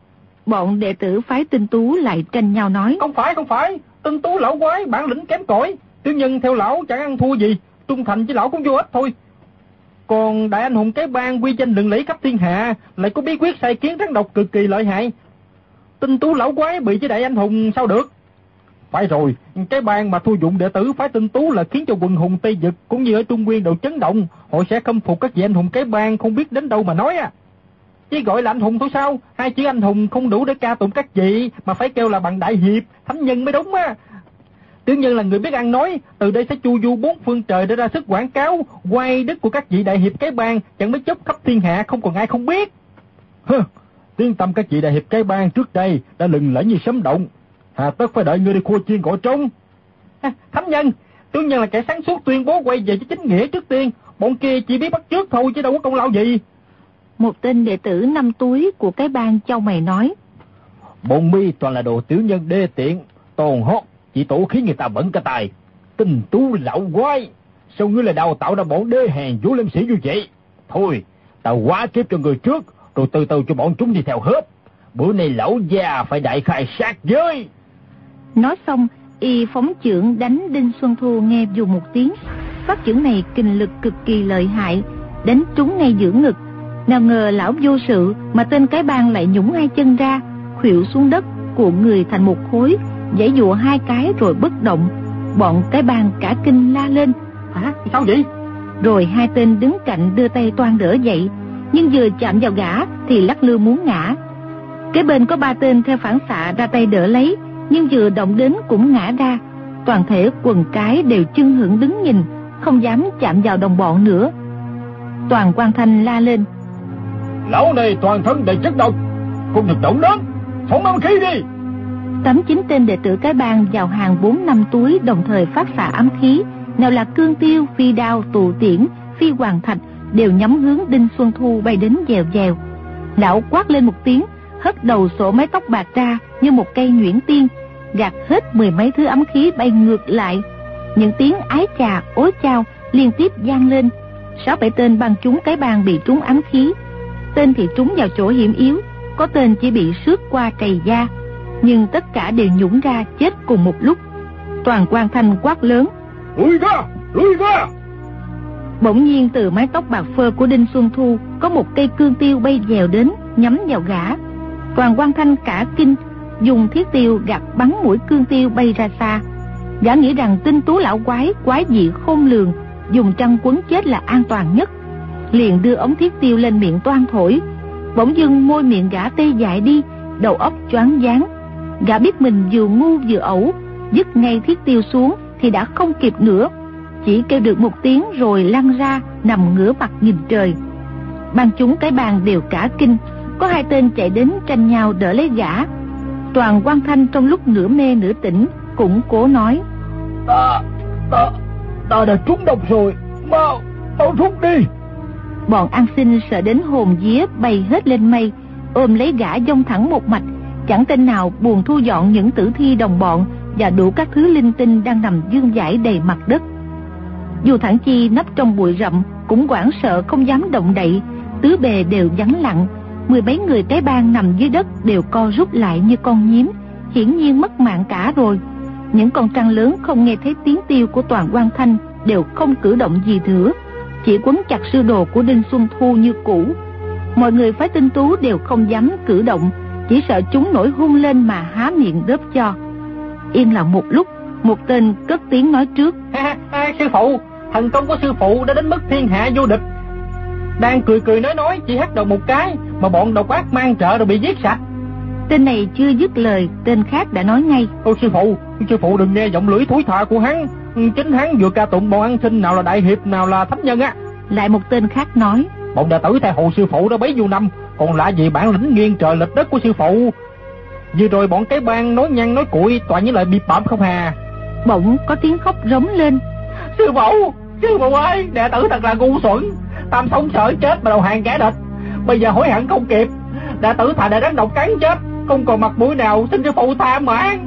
E: Bọn đệ tử phái Tinh Tú lại tranh nhau nói:
C: Không phải, Tinh Tú lão quái bản lĩnh kém cỏi, tiểu nhân theo lão chẳng ăn thua gì, trung thành với lão cũng vô ích thôi. Còn đại anh hùng cái bang uy danh lừng lẫy khắp thiên hạ, lại có bí quyết sai kiến rắn độc cực kỳ lợi hại. Tinh Tú lão quái bị với đại anh hùng sao được? Phải rồi, cái bang mà thu dụng đệ tử phái Tinh Tú là khiến cho quần hùng Tây Vực cũng như ở Trung Nguyên đều chấn động, họ sẽ khâm phục các vị anh hùng cái bang không biết đến đâu mà nói à. Chỉ gọi là anh hùng thôi sao? Hai chữ anh hùng không đủ để ca tụng các vị, mà phải kêu là bằng đại hiệp, thánh nhân mới đúng á. Tiểu nhân là người biết ăn nói, từ đây sẽ chu du 4 phương trời để ra sức quảng cáo oai đức của các vị đại hiệp cái bang, chẳng mấy chốc khắp thiên hạ không còn ai không biết.
D: Tiếng tâm các vị đại hiệp cái bang trước đây đã lừng lẫy như sấm động, hà tất phải đợi ngươi đi khua chiên gõ trống.
C: Thánh nhân, tiểu nhân là kẻ sáng suốt tuyên bố quay về với chính nghĩa trước tiên, bọn kia chỉ biết bắt chước thôi chứ đâu có công lao gì.
E: Một tên đệ tử 5 túi của cái bang chau mày nói:
D: Bọn mi toàn là đồ tiểu nhân đê tiện, tồn hót, chỉ tổ khiến người ta bẩn cả tài. Tinh Tú lão quái, sao ngươi lại đào tạo ra bọn đê hèn vũ liêm sĩ như vậy? Thôi, tao quá kiếp cho người trước, rồi từ từ cho bọn chúng đi theo hớp. Bữa nay lão già phải đại khai sát giới.
E: Nói xong, y phóng chưởng đánh Đinh Xuân Thu nghe dù một tiếng. Phát chưởng này kình lực cực kỳ lợi hại, đánh trúng ngay giữa ngực. Nào ngờ lão vô sự mà tên cái bang lại nhũng hai chân ra, khuỵu xuống đất, cuộn người thành một khối, giãy giụa 2 cái rồi bất động. Bọn cái bang cả kinh la lên:
C: Hả? Sao vậy?
E: Rồi hai tên đứng cạnh đưa tay toan đỡ dậy, nhưng vừa chạm vào gã thì lắc lư muốn ngã. Kế bên có 3 tên theo phản xạ ra tay đỡ lấy, nhưng vừa động đến cũng ngã ra. Toàn thể quần cái đều chưng hửng đứng nhìn, không dám chạm vào đồng bọn nữa. Toàn Quang Thanh la lên:
D: Lão này toàn thân đầy chất độc, không được động đến, phóng âm khí đi.
E: 8-9 tên đệ tử cái bang vào hàng 4-5 túi đồng thời phát xạ ám khí, nào là cương tiêu, phi đao, tụ tiễn, phi hoàng thạch, đều nhắm hướng Đinh Xuân Thu bay đến dèo dèo. Lão quát lên một tiếng, hất đầu sổ mái tóc bạc ra như một cây nhuyễn tiên, gạt hết 10 mấy thứ ám khí bay ngược lại. Những tiếng ái chà ối chao liên tiếp vang lên. 6-7 tên băng chúng cái bang bị trúng ám khí. Tên thì trúng vào chỗ hiểm yếu, có tên chỉ bị xước qua trầy da, nhưng tất cả đều nhũng ra chết cùng một lúc. Toàn Quang Thanh quát lớn:
D: Lùi ra, lùi ra!
E: Bỗng nhiên từ mái tóc bạc phơ của Đinh Xuân Thu có một cây cương tiêu bay dèo đến, nhắm vào gã. Toàn Quang Thanh cả kinh, dùng thiết tiêu gạt bắn mũi cương tiêu bay ra xa. Gã nghĩ rằng Tinh Tú lão quái dị khôn lường, dùng trăng quấn chết là an toàn nhất, liền đưa ống thiết tiêu lên miệng toan thổi. Bỗng dưng môi miệng gã tê dại đi, đầu óc choáng váng. Gã biết mình vừa ngu vừa ẩu, dứt ngay thiết tiêu xuống thì đã không kịp nữa, chỉ kêu được một tiếng rồi lăn ra nằm ngửa mặt nhìn trời. Ban chúng cái bang đều cả kinh, có 2 tên chạy đến tranh nhau đỡ lấy gã. Toàn Quang Thanh trong lúc nửa mê nửa tỉnh cũng cố nói:
D: Ta đã trúng độc rồi, mau rút đi.
E: Bọn ăn xin sợ đến hồn vía bay hết lên mây, ôm lấy gã dông thẳng một mạch. Chẳng tên nào buồn thu dọn những tử thi đồng bọn và đủ các thứ linh tinh đang nằm vương vãi đầy mặt đất. Dù Thản Chi nấp trong bụi rậm cũng hoảng sợ không dám động đậy, tứ bề đều vắng lặng. 10 mấy người cái bang nằm dưới đất đều co rút lại như con nhím, hiển nhiên mất mạng cả rồi. Những con trăng lớn không nghe thấy tiếng tiêu của Toàn Quang Thanh đều không cử động gì nữa, chỉ quấn chặt sư đồ của Đinh Xuân Thu như cũ. Mọi người phái Tinh Tú đều không dám cử động, chỉ sợ chúng nổi hung lên mà há miệng đớp cho. Yên lặng một lúc, một tên cất tiếng nói trước:
C: Sư phụ, thần công của sư phụ đã đến mức thiên hạ vô địch. Đang cười nói chỉ hất đầu một cái mà bọn độc ác mang trợ rồi bị giết sạch.
E: Tên này chưa dứt lời, tên khác đã nói ngay:
C: Ôi sư phụ đừng nghe giọng lưỡi thối thà của hắn. Chính hắn vừa ca tụng bọn ăn xin, nào là đại hiệp, nào là thánh nhân á.
E: Lại một tên khác nói:
C: Bọn đệ tử theo hầu sư phụ đã bấy nhiêu năm, còn lạ gì bản lĩnh nghiêng trời lệch đất của sư phụ. Vừa rồi bọn cái bang nói nhăn nói cuội toàn những lời bị bợm không hà.
E: Bỗng có tiếng khóc rống lên:
C: Sư phụ ơi, đệ tử thật là ngu xuẩn, tam sống sợ chết mà đầu hàng kẻ địch, bây giờ hối hận không kịp. Đệ tử thà để rắn độc cắn chết, không còn mặt mũi nào xin sư phụ tha mạng.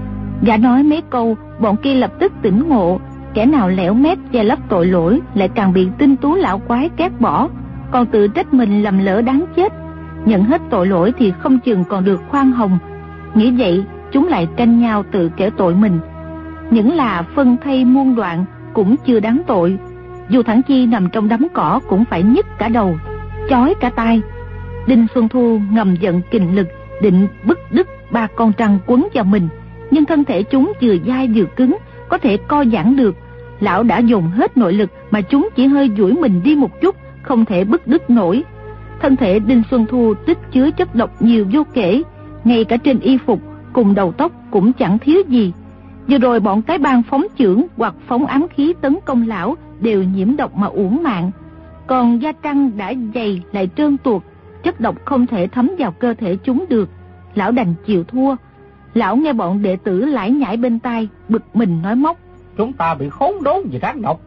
E: Gã nói mấy câu, bọn kia lập tức tỉnh ngộ. Kẻ nào lẻo mép che lấp tội lỗi lại càng bị Tinh Tú lão quái két bỏ, còn tự trách mình lầm lỡ đáng chết. Nhận hết tội lỗi thì không chừng còn được khoan hồng. Nghĩ vậy, chúng lại tranh nhau tự kể tội mình. Những là phân thây muôn đoạn cũng chưa đáng tội. Dù Thản Chi nằm trong đám cỏ cũng phải nhức cả đầu, chói cả tai. Đinh Xuân Thu ngầm giận kình lực, định bứt đứt 3 con trăng quấn vào mình, nhưng thân thể chúng vừa dai vừa cứng, có thể co giãn được. Lão đã dùng hết nội lực mà chúng chỉ hơi duỗi mình đi một chút, không thể bứt đứt nổi. Thân thể Đinh Xuân Thu tích chứa chất độc nhiều vô kể, ngay cả trên y phục cùng đầu tóc cũng chẳng thiếu gì. Vừa rồi bọn cái bang phóng chưởng hoặc phóng ám khí tấn công lão đều nhiễm độc mà uổng mạng, còn da trăng đã dày lại trơn tuột, chất độc không thể thấm vào cơ thể chúng được. Lão đành chịu thua. Lão nghe bọn đệ tử lải nhải bên tai, bực mình nói móc:
C: Chúng ta bị khốn đốn vì rắn độc,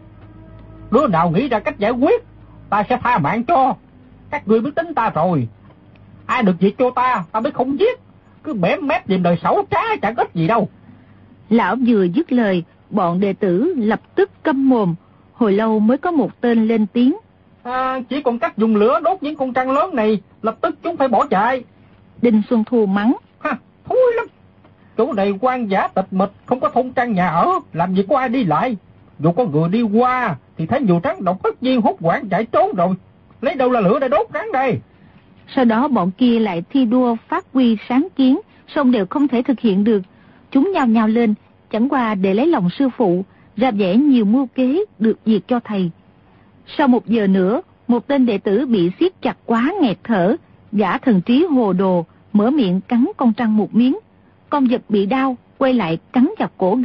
C: đứa nào nghĩ ra cách giải quyết, ta sẽ tha mạng cho. Các ngươi biết tính ta rồi, ai được việc cho ta biết không giết, cứ bẻ mép tìm đời xấu trá chẳng ích gì đâu.
E: Lão vừa dứt lời, bọn đệ tử lập tức câm mồm. Hồi lâu mới có một tên lên tiếng:
C: Chỉ còn cách dùng lửa đốt những con trăng lớn này, lập tức chúng phải bỏ chạy.
E: Đinh Xuân Thu mắng:
C: Thúi lắm, chỗ này hoang dã tịch mịch, không có thôn trang nhà ở, làm gì có ai đi lại. Dù có người đi qua thì thấy nhiều rắn độc tất nhiên hốt hoảng chạy trốn rồi, lấy đâu là lửa để đốt rắn đây.
E: Sau đó bọn kia lại thi đua phát huy sáng kiến, song đều không thể thực hiện được. Chúng nhao nhao lên, chẳng qua để lấy lòng sư phụ, ra vẻ nhiều mưu kế được việc cho thầy. Sau 1 giờ nữa, một tên đệ tử bị siết chặt quá nghẹt thở, gã thần trí hồ đồ, mở miệng cắn con trăng một miếng. Con vật bị đau, quay lại cắn vào cổ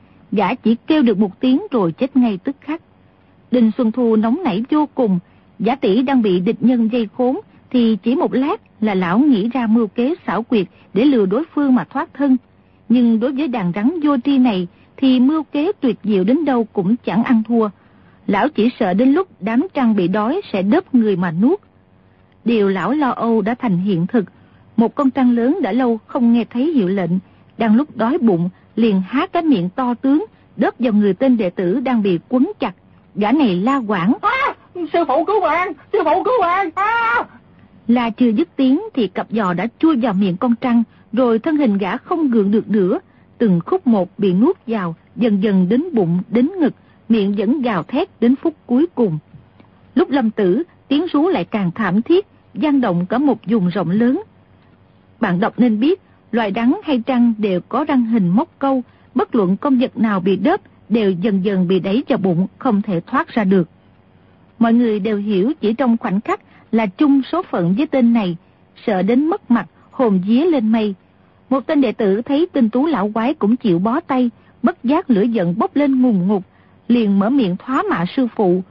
E: gã chỉ kêu được một tiếng rồi chết ngay tức khắc. Đinh Xuân Thu nóng nảy vô cùng, giả tỷ đang bị địch nhân dây khốn, thì chỉ một lát là lão nghĩ ra mưu kế xảo quyệt để lừa đối phương mà thoát thân. Nhưng đối với đàn rắn vô tri này thì mưu kế tuyệt diệu đến đâu cũng chẳng ăn thua. Lão chỉ sợ đến lúc đám trăng bị đói sẽ đớp người mà nuốt. Điều lão lo âu đã thành hiện thực. Một con trăng lớn đã lâu không nghe thấy hiệu lệnh, đang lúc đói bụng liền há cái miệng to tướng, đớp vào người tên đệ tử đang bị quấn chặt. Gã này la quảng:
C: Sư phụ cứu bạn! Sư phụ cứu bạn!
E: La chưa dứt tiếng thì cặp giò đã chui vào miệng con trăng, rồi thân hình gã không gượng được nữa, từng khúc một bị nuốt vào, dần dần đến bụng, đến ngực, miệng vẫn gào thét đến phút cuối cùng. Lúc lâm tử, tiếng rú lại càng thảm thiết, vang động cả một vùng rộng lớn. Bạn đọc nên biết, loài rắn hay trăng đều có răng hình móc câu, bất luận con vật nào bị đớp đều dần dần bị đẩy vào bụng, không thể thoát ra được. Mọi người đều hiểu chỉ trong khoảnh khắc là chung số phận với tên này, sợ đến mất mặt, hồn vía lên mây. Một tên đệ tử thấy Tinh Tú lão quái cũng chịu bó tay, bất giác lửa giận bốc lên ngùn ngụt, liền mở miệng thoá mạ sư phụ,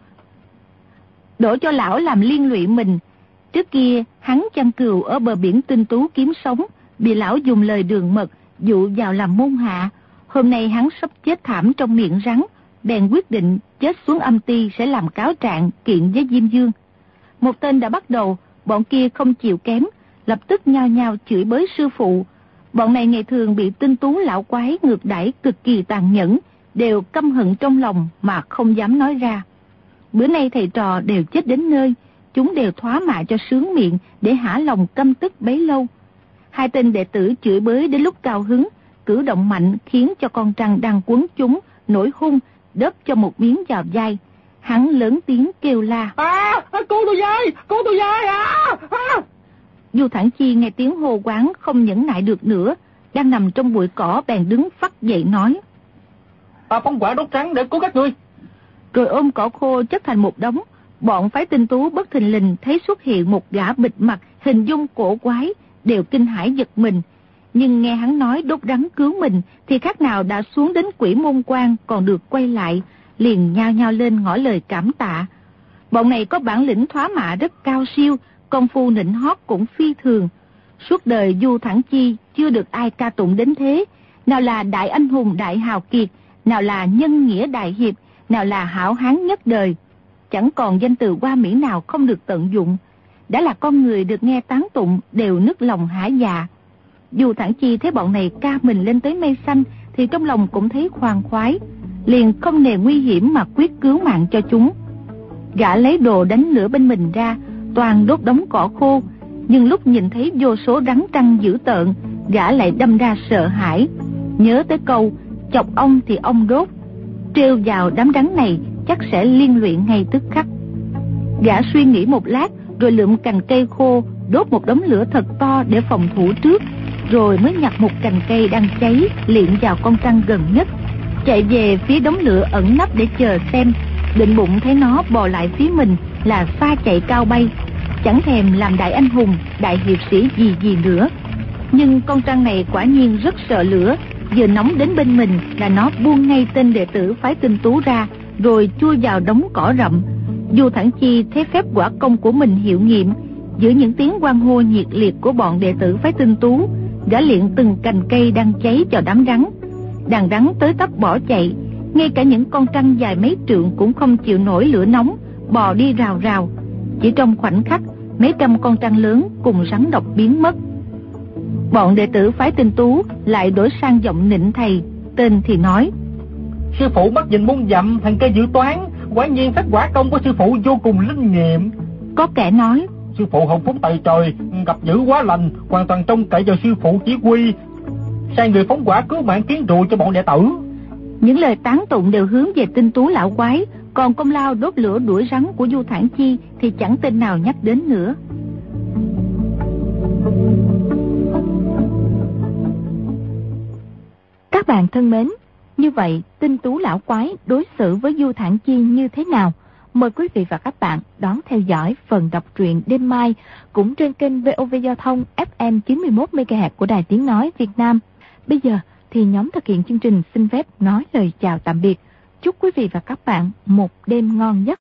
E: đổ cho lão làm liên lụy mình. Trước kia hắn chăn cừu ở bờ biển Tinh Tú kiếm sống, bị lão dùng lời đường mật dụ vào làm môn hạ. Hôm nay hắn sắp chết thảm trong miệng rắn, bèn quyết định chết xuống âm ti sẽ làm cáo trạng kiện với Diêm Dương. Một tên đã bắt đầu, bọn kia không chịu kém, lập tức nhao nhao chửi bới sư phụ. Bọn này ngày thường bị Tinh Tú lão quái ngược đãi cực kỳ tàn nhẫn, đều căm hận trong lòng mà không dám nói ra. Bữa nay thầy trò đều chết đến nơi, chúng đều thoá mạ cho sướng miệng để hả lòng căm tức bấy lâu. Hai tên đệ tử chửi bới đến lúc cao hứng, cử động mạnh khiến cho con trăng đang quấn chúng nổi hung, đớp cho một miếng vào vai. Hắn lớn tiếng kêu la:
C: Cứu tôi với! Cứu tôi với!
E: Du Thản Chi nghe tiếng hô quán không nhẫn nại được nữa, đang nằm trong bụi cỏ bèn đứng phắt dậy nói:
C: Ta phóng quả đốt rắn để cứu các ngươi.
E: Rồi ôm cỏ khô chất thành một đống. Bọn phái Tinh Tú bất thình lình thấy xuất hiện một gã bịt mặt hình dung cổ quái, đều kinh hãi giật mình. Nhưng nghe hắn nói đốt rắn cứu mình thì khác nào đã xuống đến Quỷ Môn Quan còn được quay lại, liền nhao nhao lên ngỏ lời cảm tạ. Bọn này có bản lĩnh thoá mạ rất cao siêu, công phu nịnh hót cũng phi thường. Suốt đời Du Thản Chi chưa được ai ca tụng đến thế, nào là đại anh hùng đại hào kiệt, nào là nhân nghĩa đại hiệp, nào là hảo hán nhất đời. Chẳng còn danh từ hoa mỹ nào không được tận dụng. Đã là con người được nghe tán tụng đều nức lòng hả dạ. Du Thản Chi thấy bọn này ca mình lên tới mây xanh thì trong lòng cũng thấy khoan khoái, liền không nề nguy hiểm mà quyết cứu mạng cho chúng. Gã lấy đồ đánh lửa bên mình ra, toàn đốt đống cỏ khô, nhưng lúc nhìn thấy vô số rắn trăng dữ tợn, gã lại đâm ra sợ hãi, nhớ tới câu chọc ong thì ong đốt, trêu vào đám rắn này chắc sẽ liên lụy ngay tức khắc. Gã suy nghĩ một lát rồi lượm cành cây khô đốt một đống lửa thật to để phòng thủ trước, rồi mới nhặt một cành cây đang cháy liệng vào con trăng gần nhất, chạy về phía đống lửa ẩn nấp để chờ xem, định bụng thấy nó bò lại phía mình là pha chạy cao bay, chẳng thèm làm đại anh hùng đại hiệp sĩ gì nữa. Nhưng con trăng này quả nhiên rất sợ lửa, vừa nóng đến bên mình là nó buông ngay tên đệ tử phái Tinh Tú ra, rồi chui vào đống cỏ rậm. Du Thản Chi thấy phép quả công của mình hiệu nghiệm, giữa những tiếng hoan hô nhiệt liệt của bọn đệ tử phái Tinh Tú, gã liền từng cành cây đang cháy vào đám rắn. Đàn rắn tới tấp bỏ chạy, ngay cả những con trăng dài mấy trượng cũng không chịu nổi lửa nóng, bò đi rào rào. Chỉ trong khoảnh khắc, mấy trăm con trăng lớn cùng rắn độc biến mất. Bọn đệ tử phái Tinh Tú lại đổi sang giọng nịnh thầy. Tên thì nói:
C: Sư phụ bắt nhìn muôn dặm, thằng cây dự toán, quả nhiên phép quả công của sư phụ vô cùng linh nghiệm.
E: Có kẻ nói:
C: Sư phụ hồng phúc tày trời, gặp dữ quá lành, hoàn toàn trông cậy vào sư phụ chỉ huy, sai người phóng quả cứu mạng kiến rùa cho bọn đệ tử.
E: Những lời tán tụng đều hướng về Tinh Tú lão quái, còn công lao đốt lửa đuổi rắn của Du Thản Chi thì chẳng tên nào nhắc đến nữa.
A: Các bạn thân mến, như vậy Tinh Tú lão quái đối xử với Du Thản Chi như thế nào? Mời quý vị và các bạn đón theo dõi phần đọc truyện đêm mai cũng trên kênh VOV Giao thông FM 91 MHz của Đài Tiếng nói Việt Nam. Bây giờ thì nhóm thực hiện chương trình xin phép nói lời chào tạm biệt. Chúc quý vị và các bạn một đêm ngon giấc.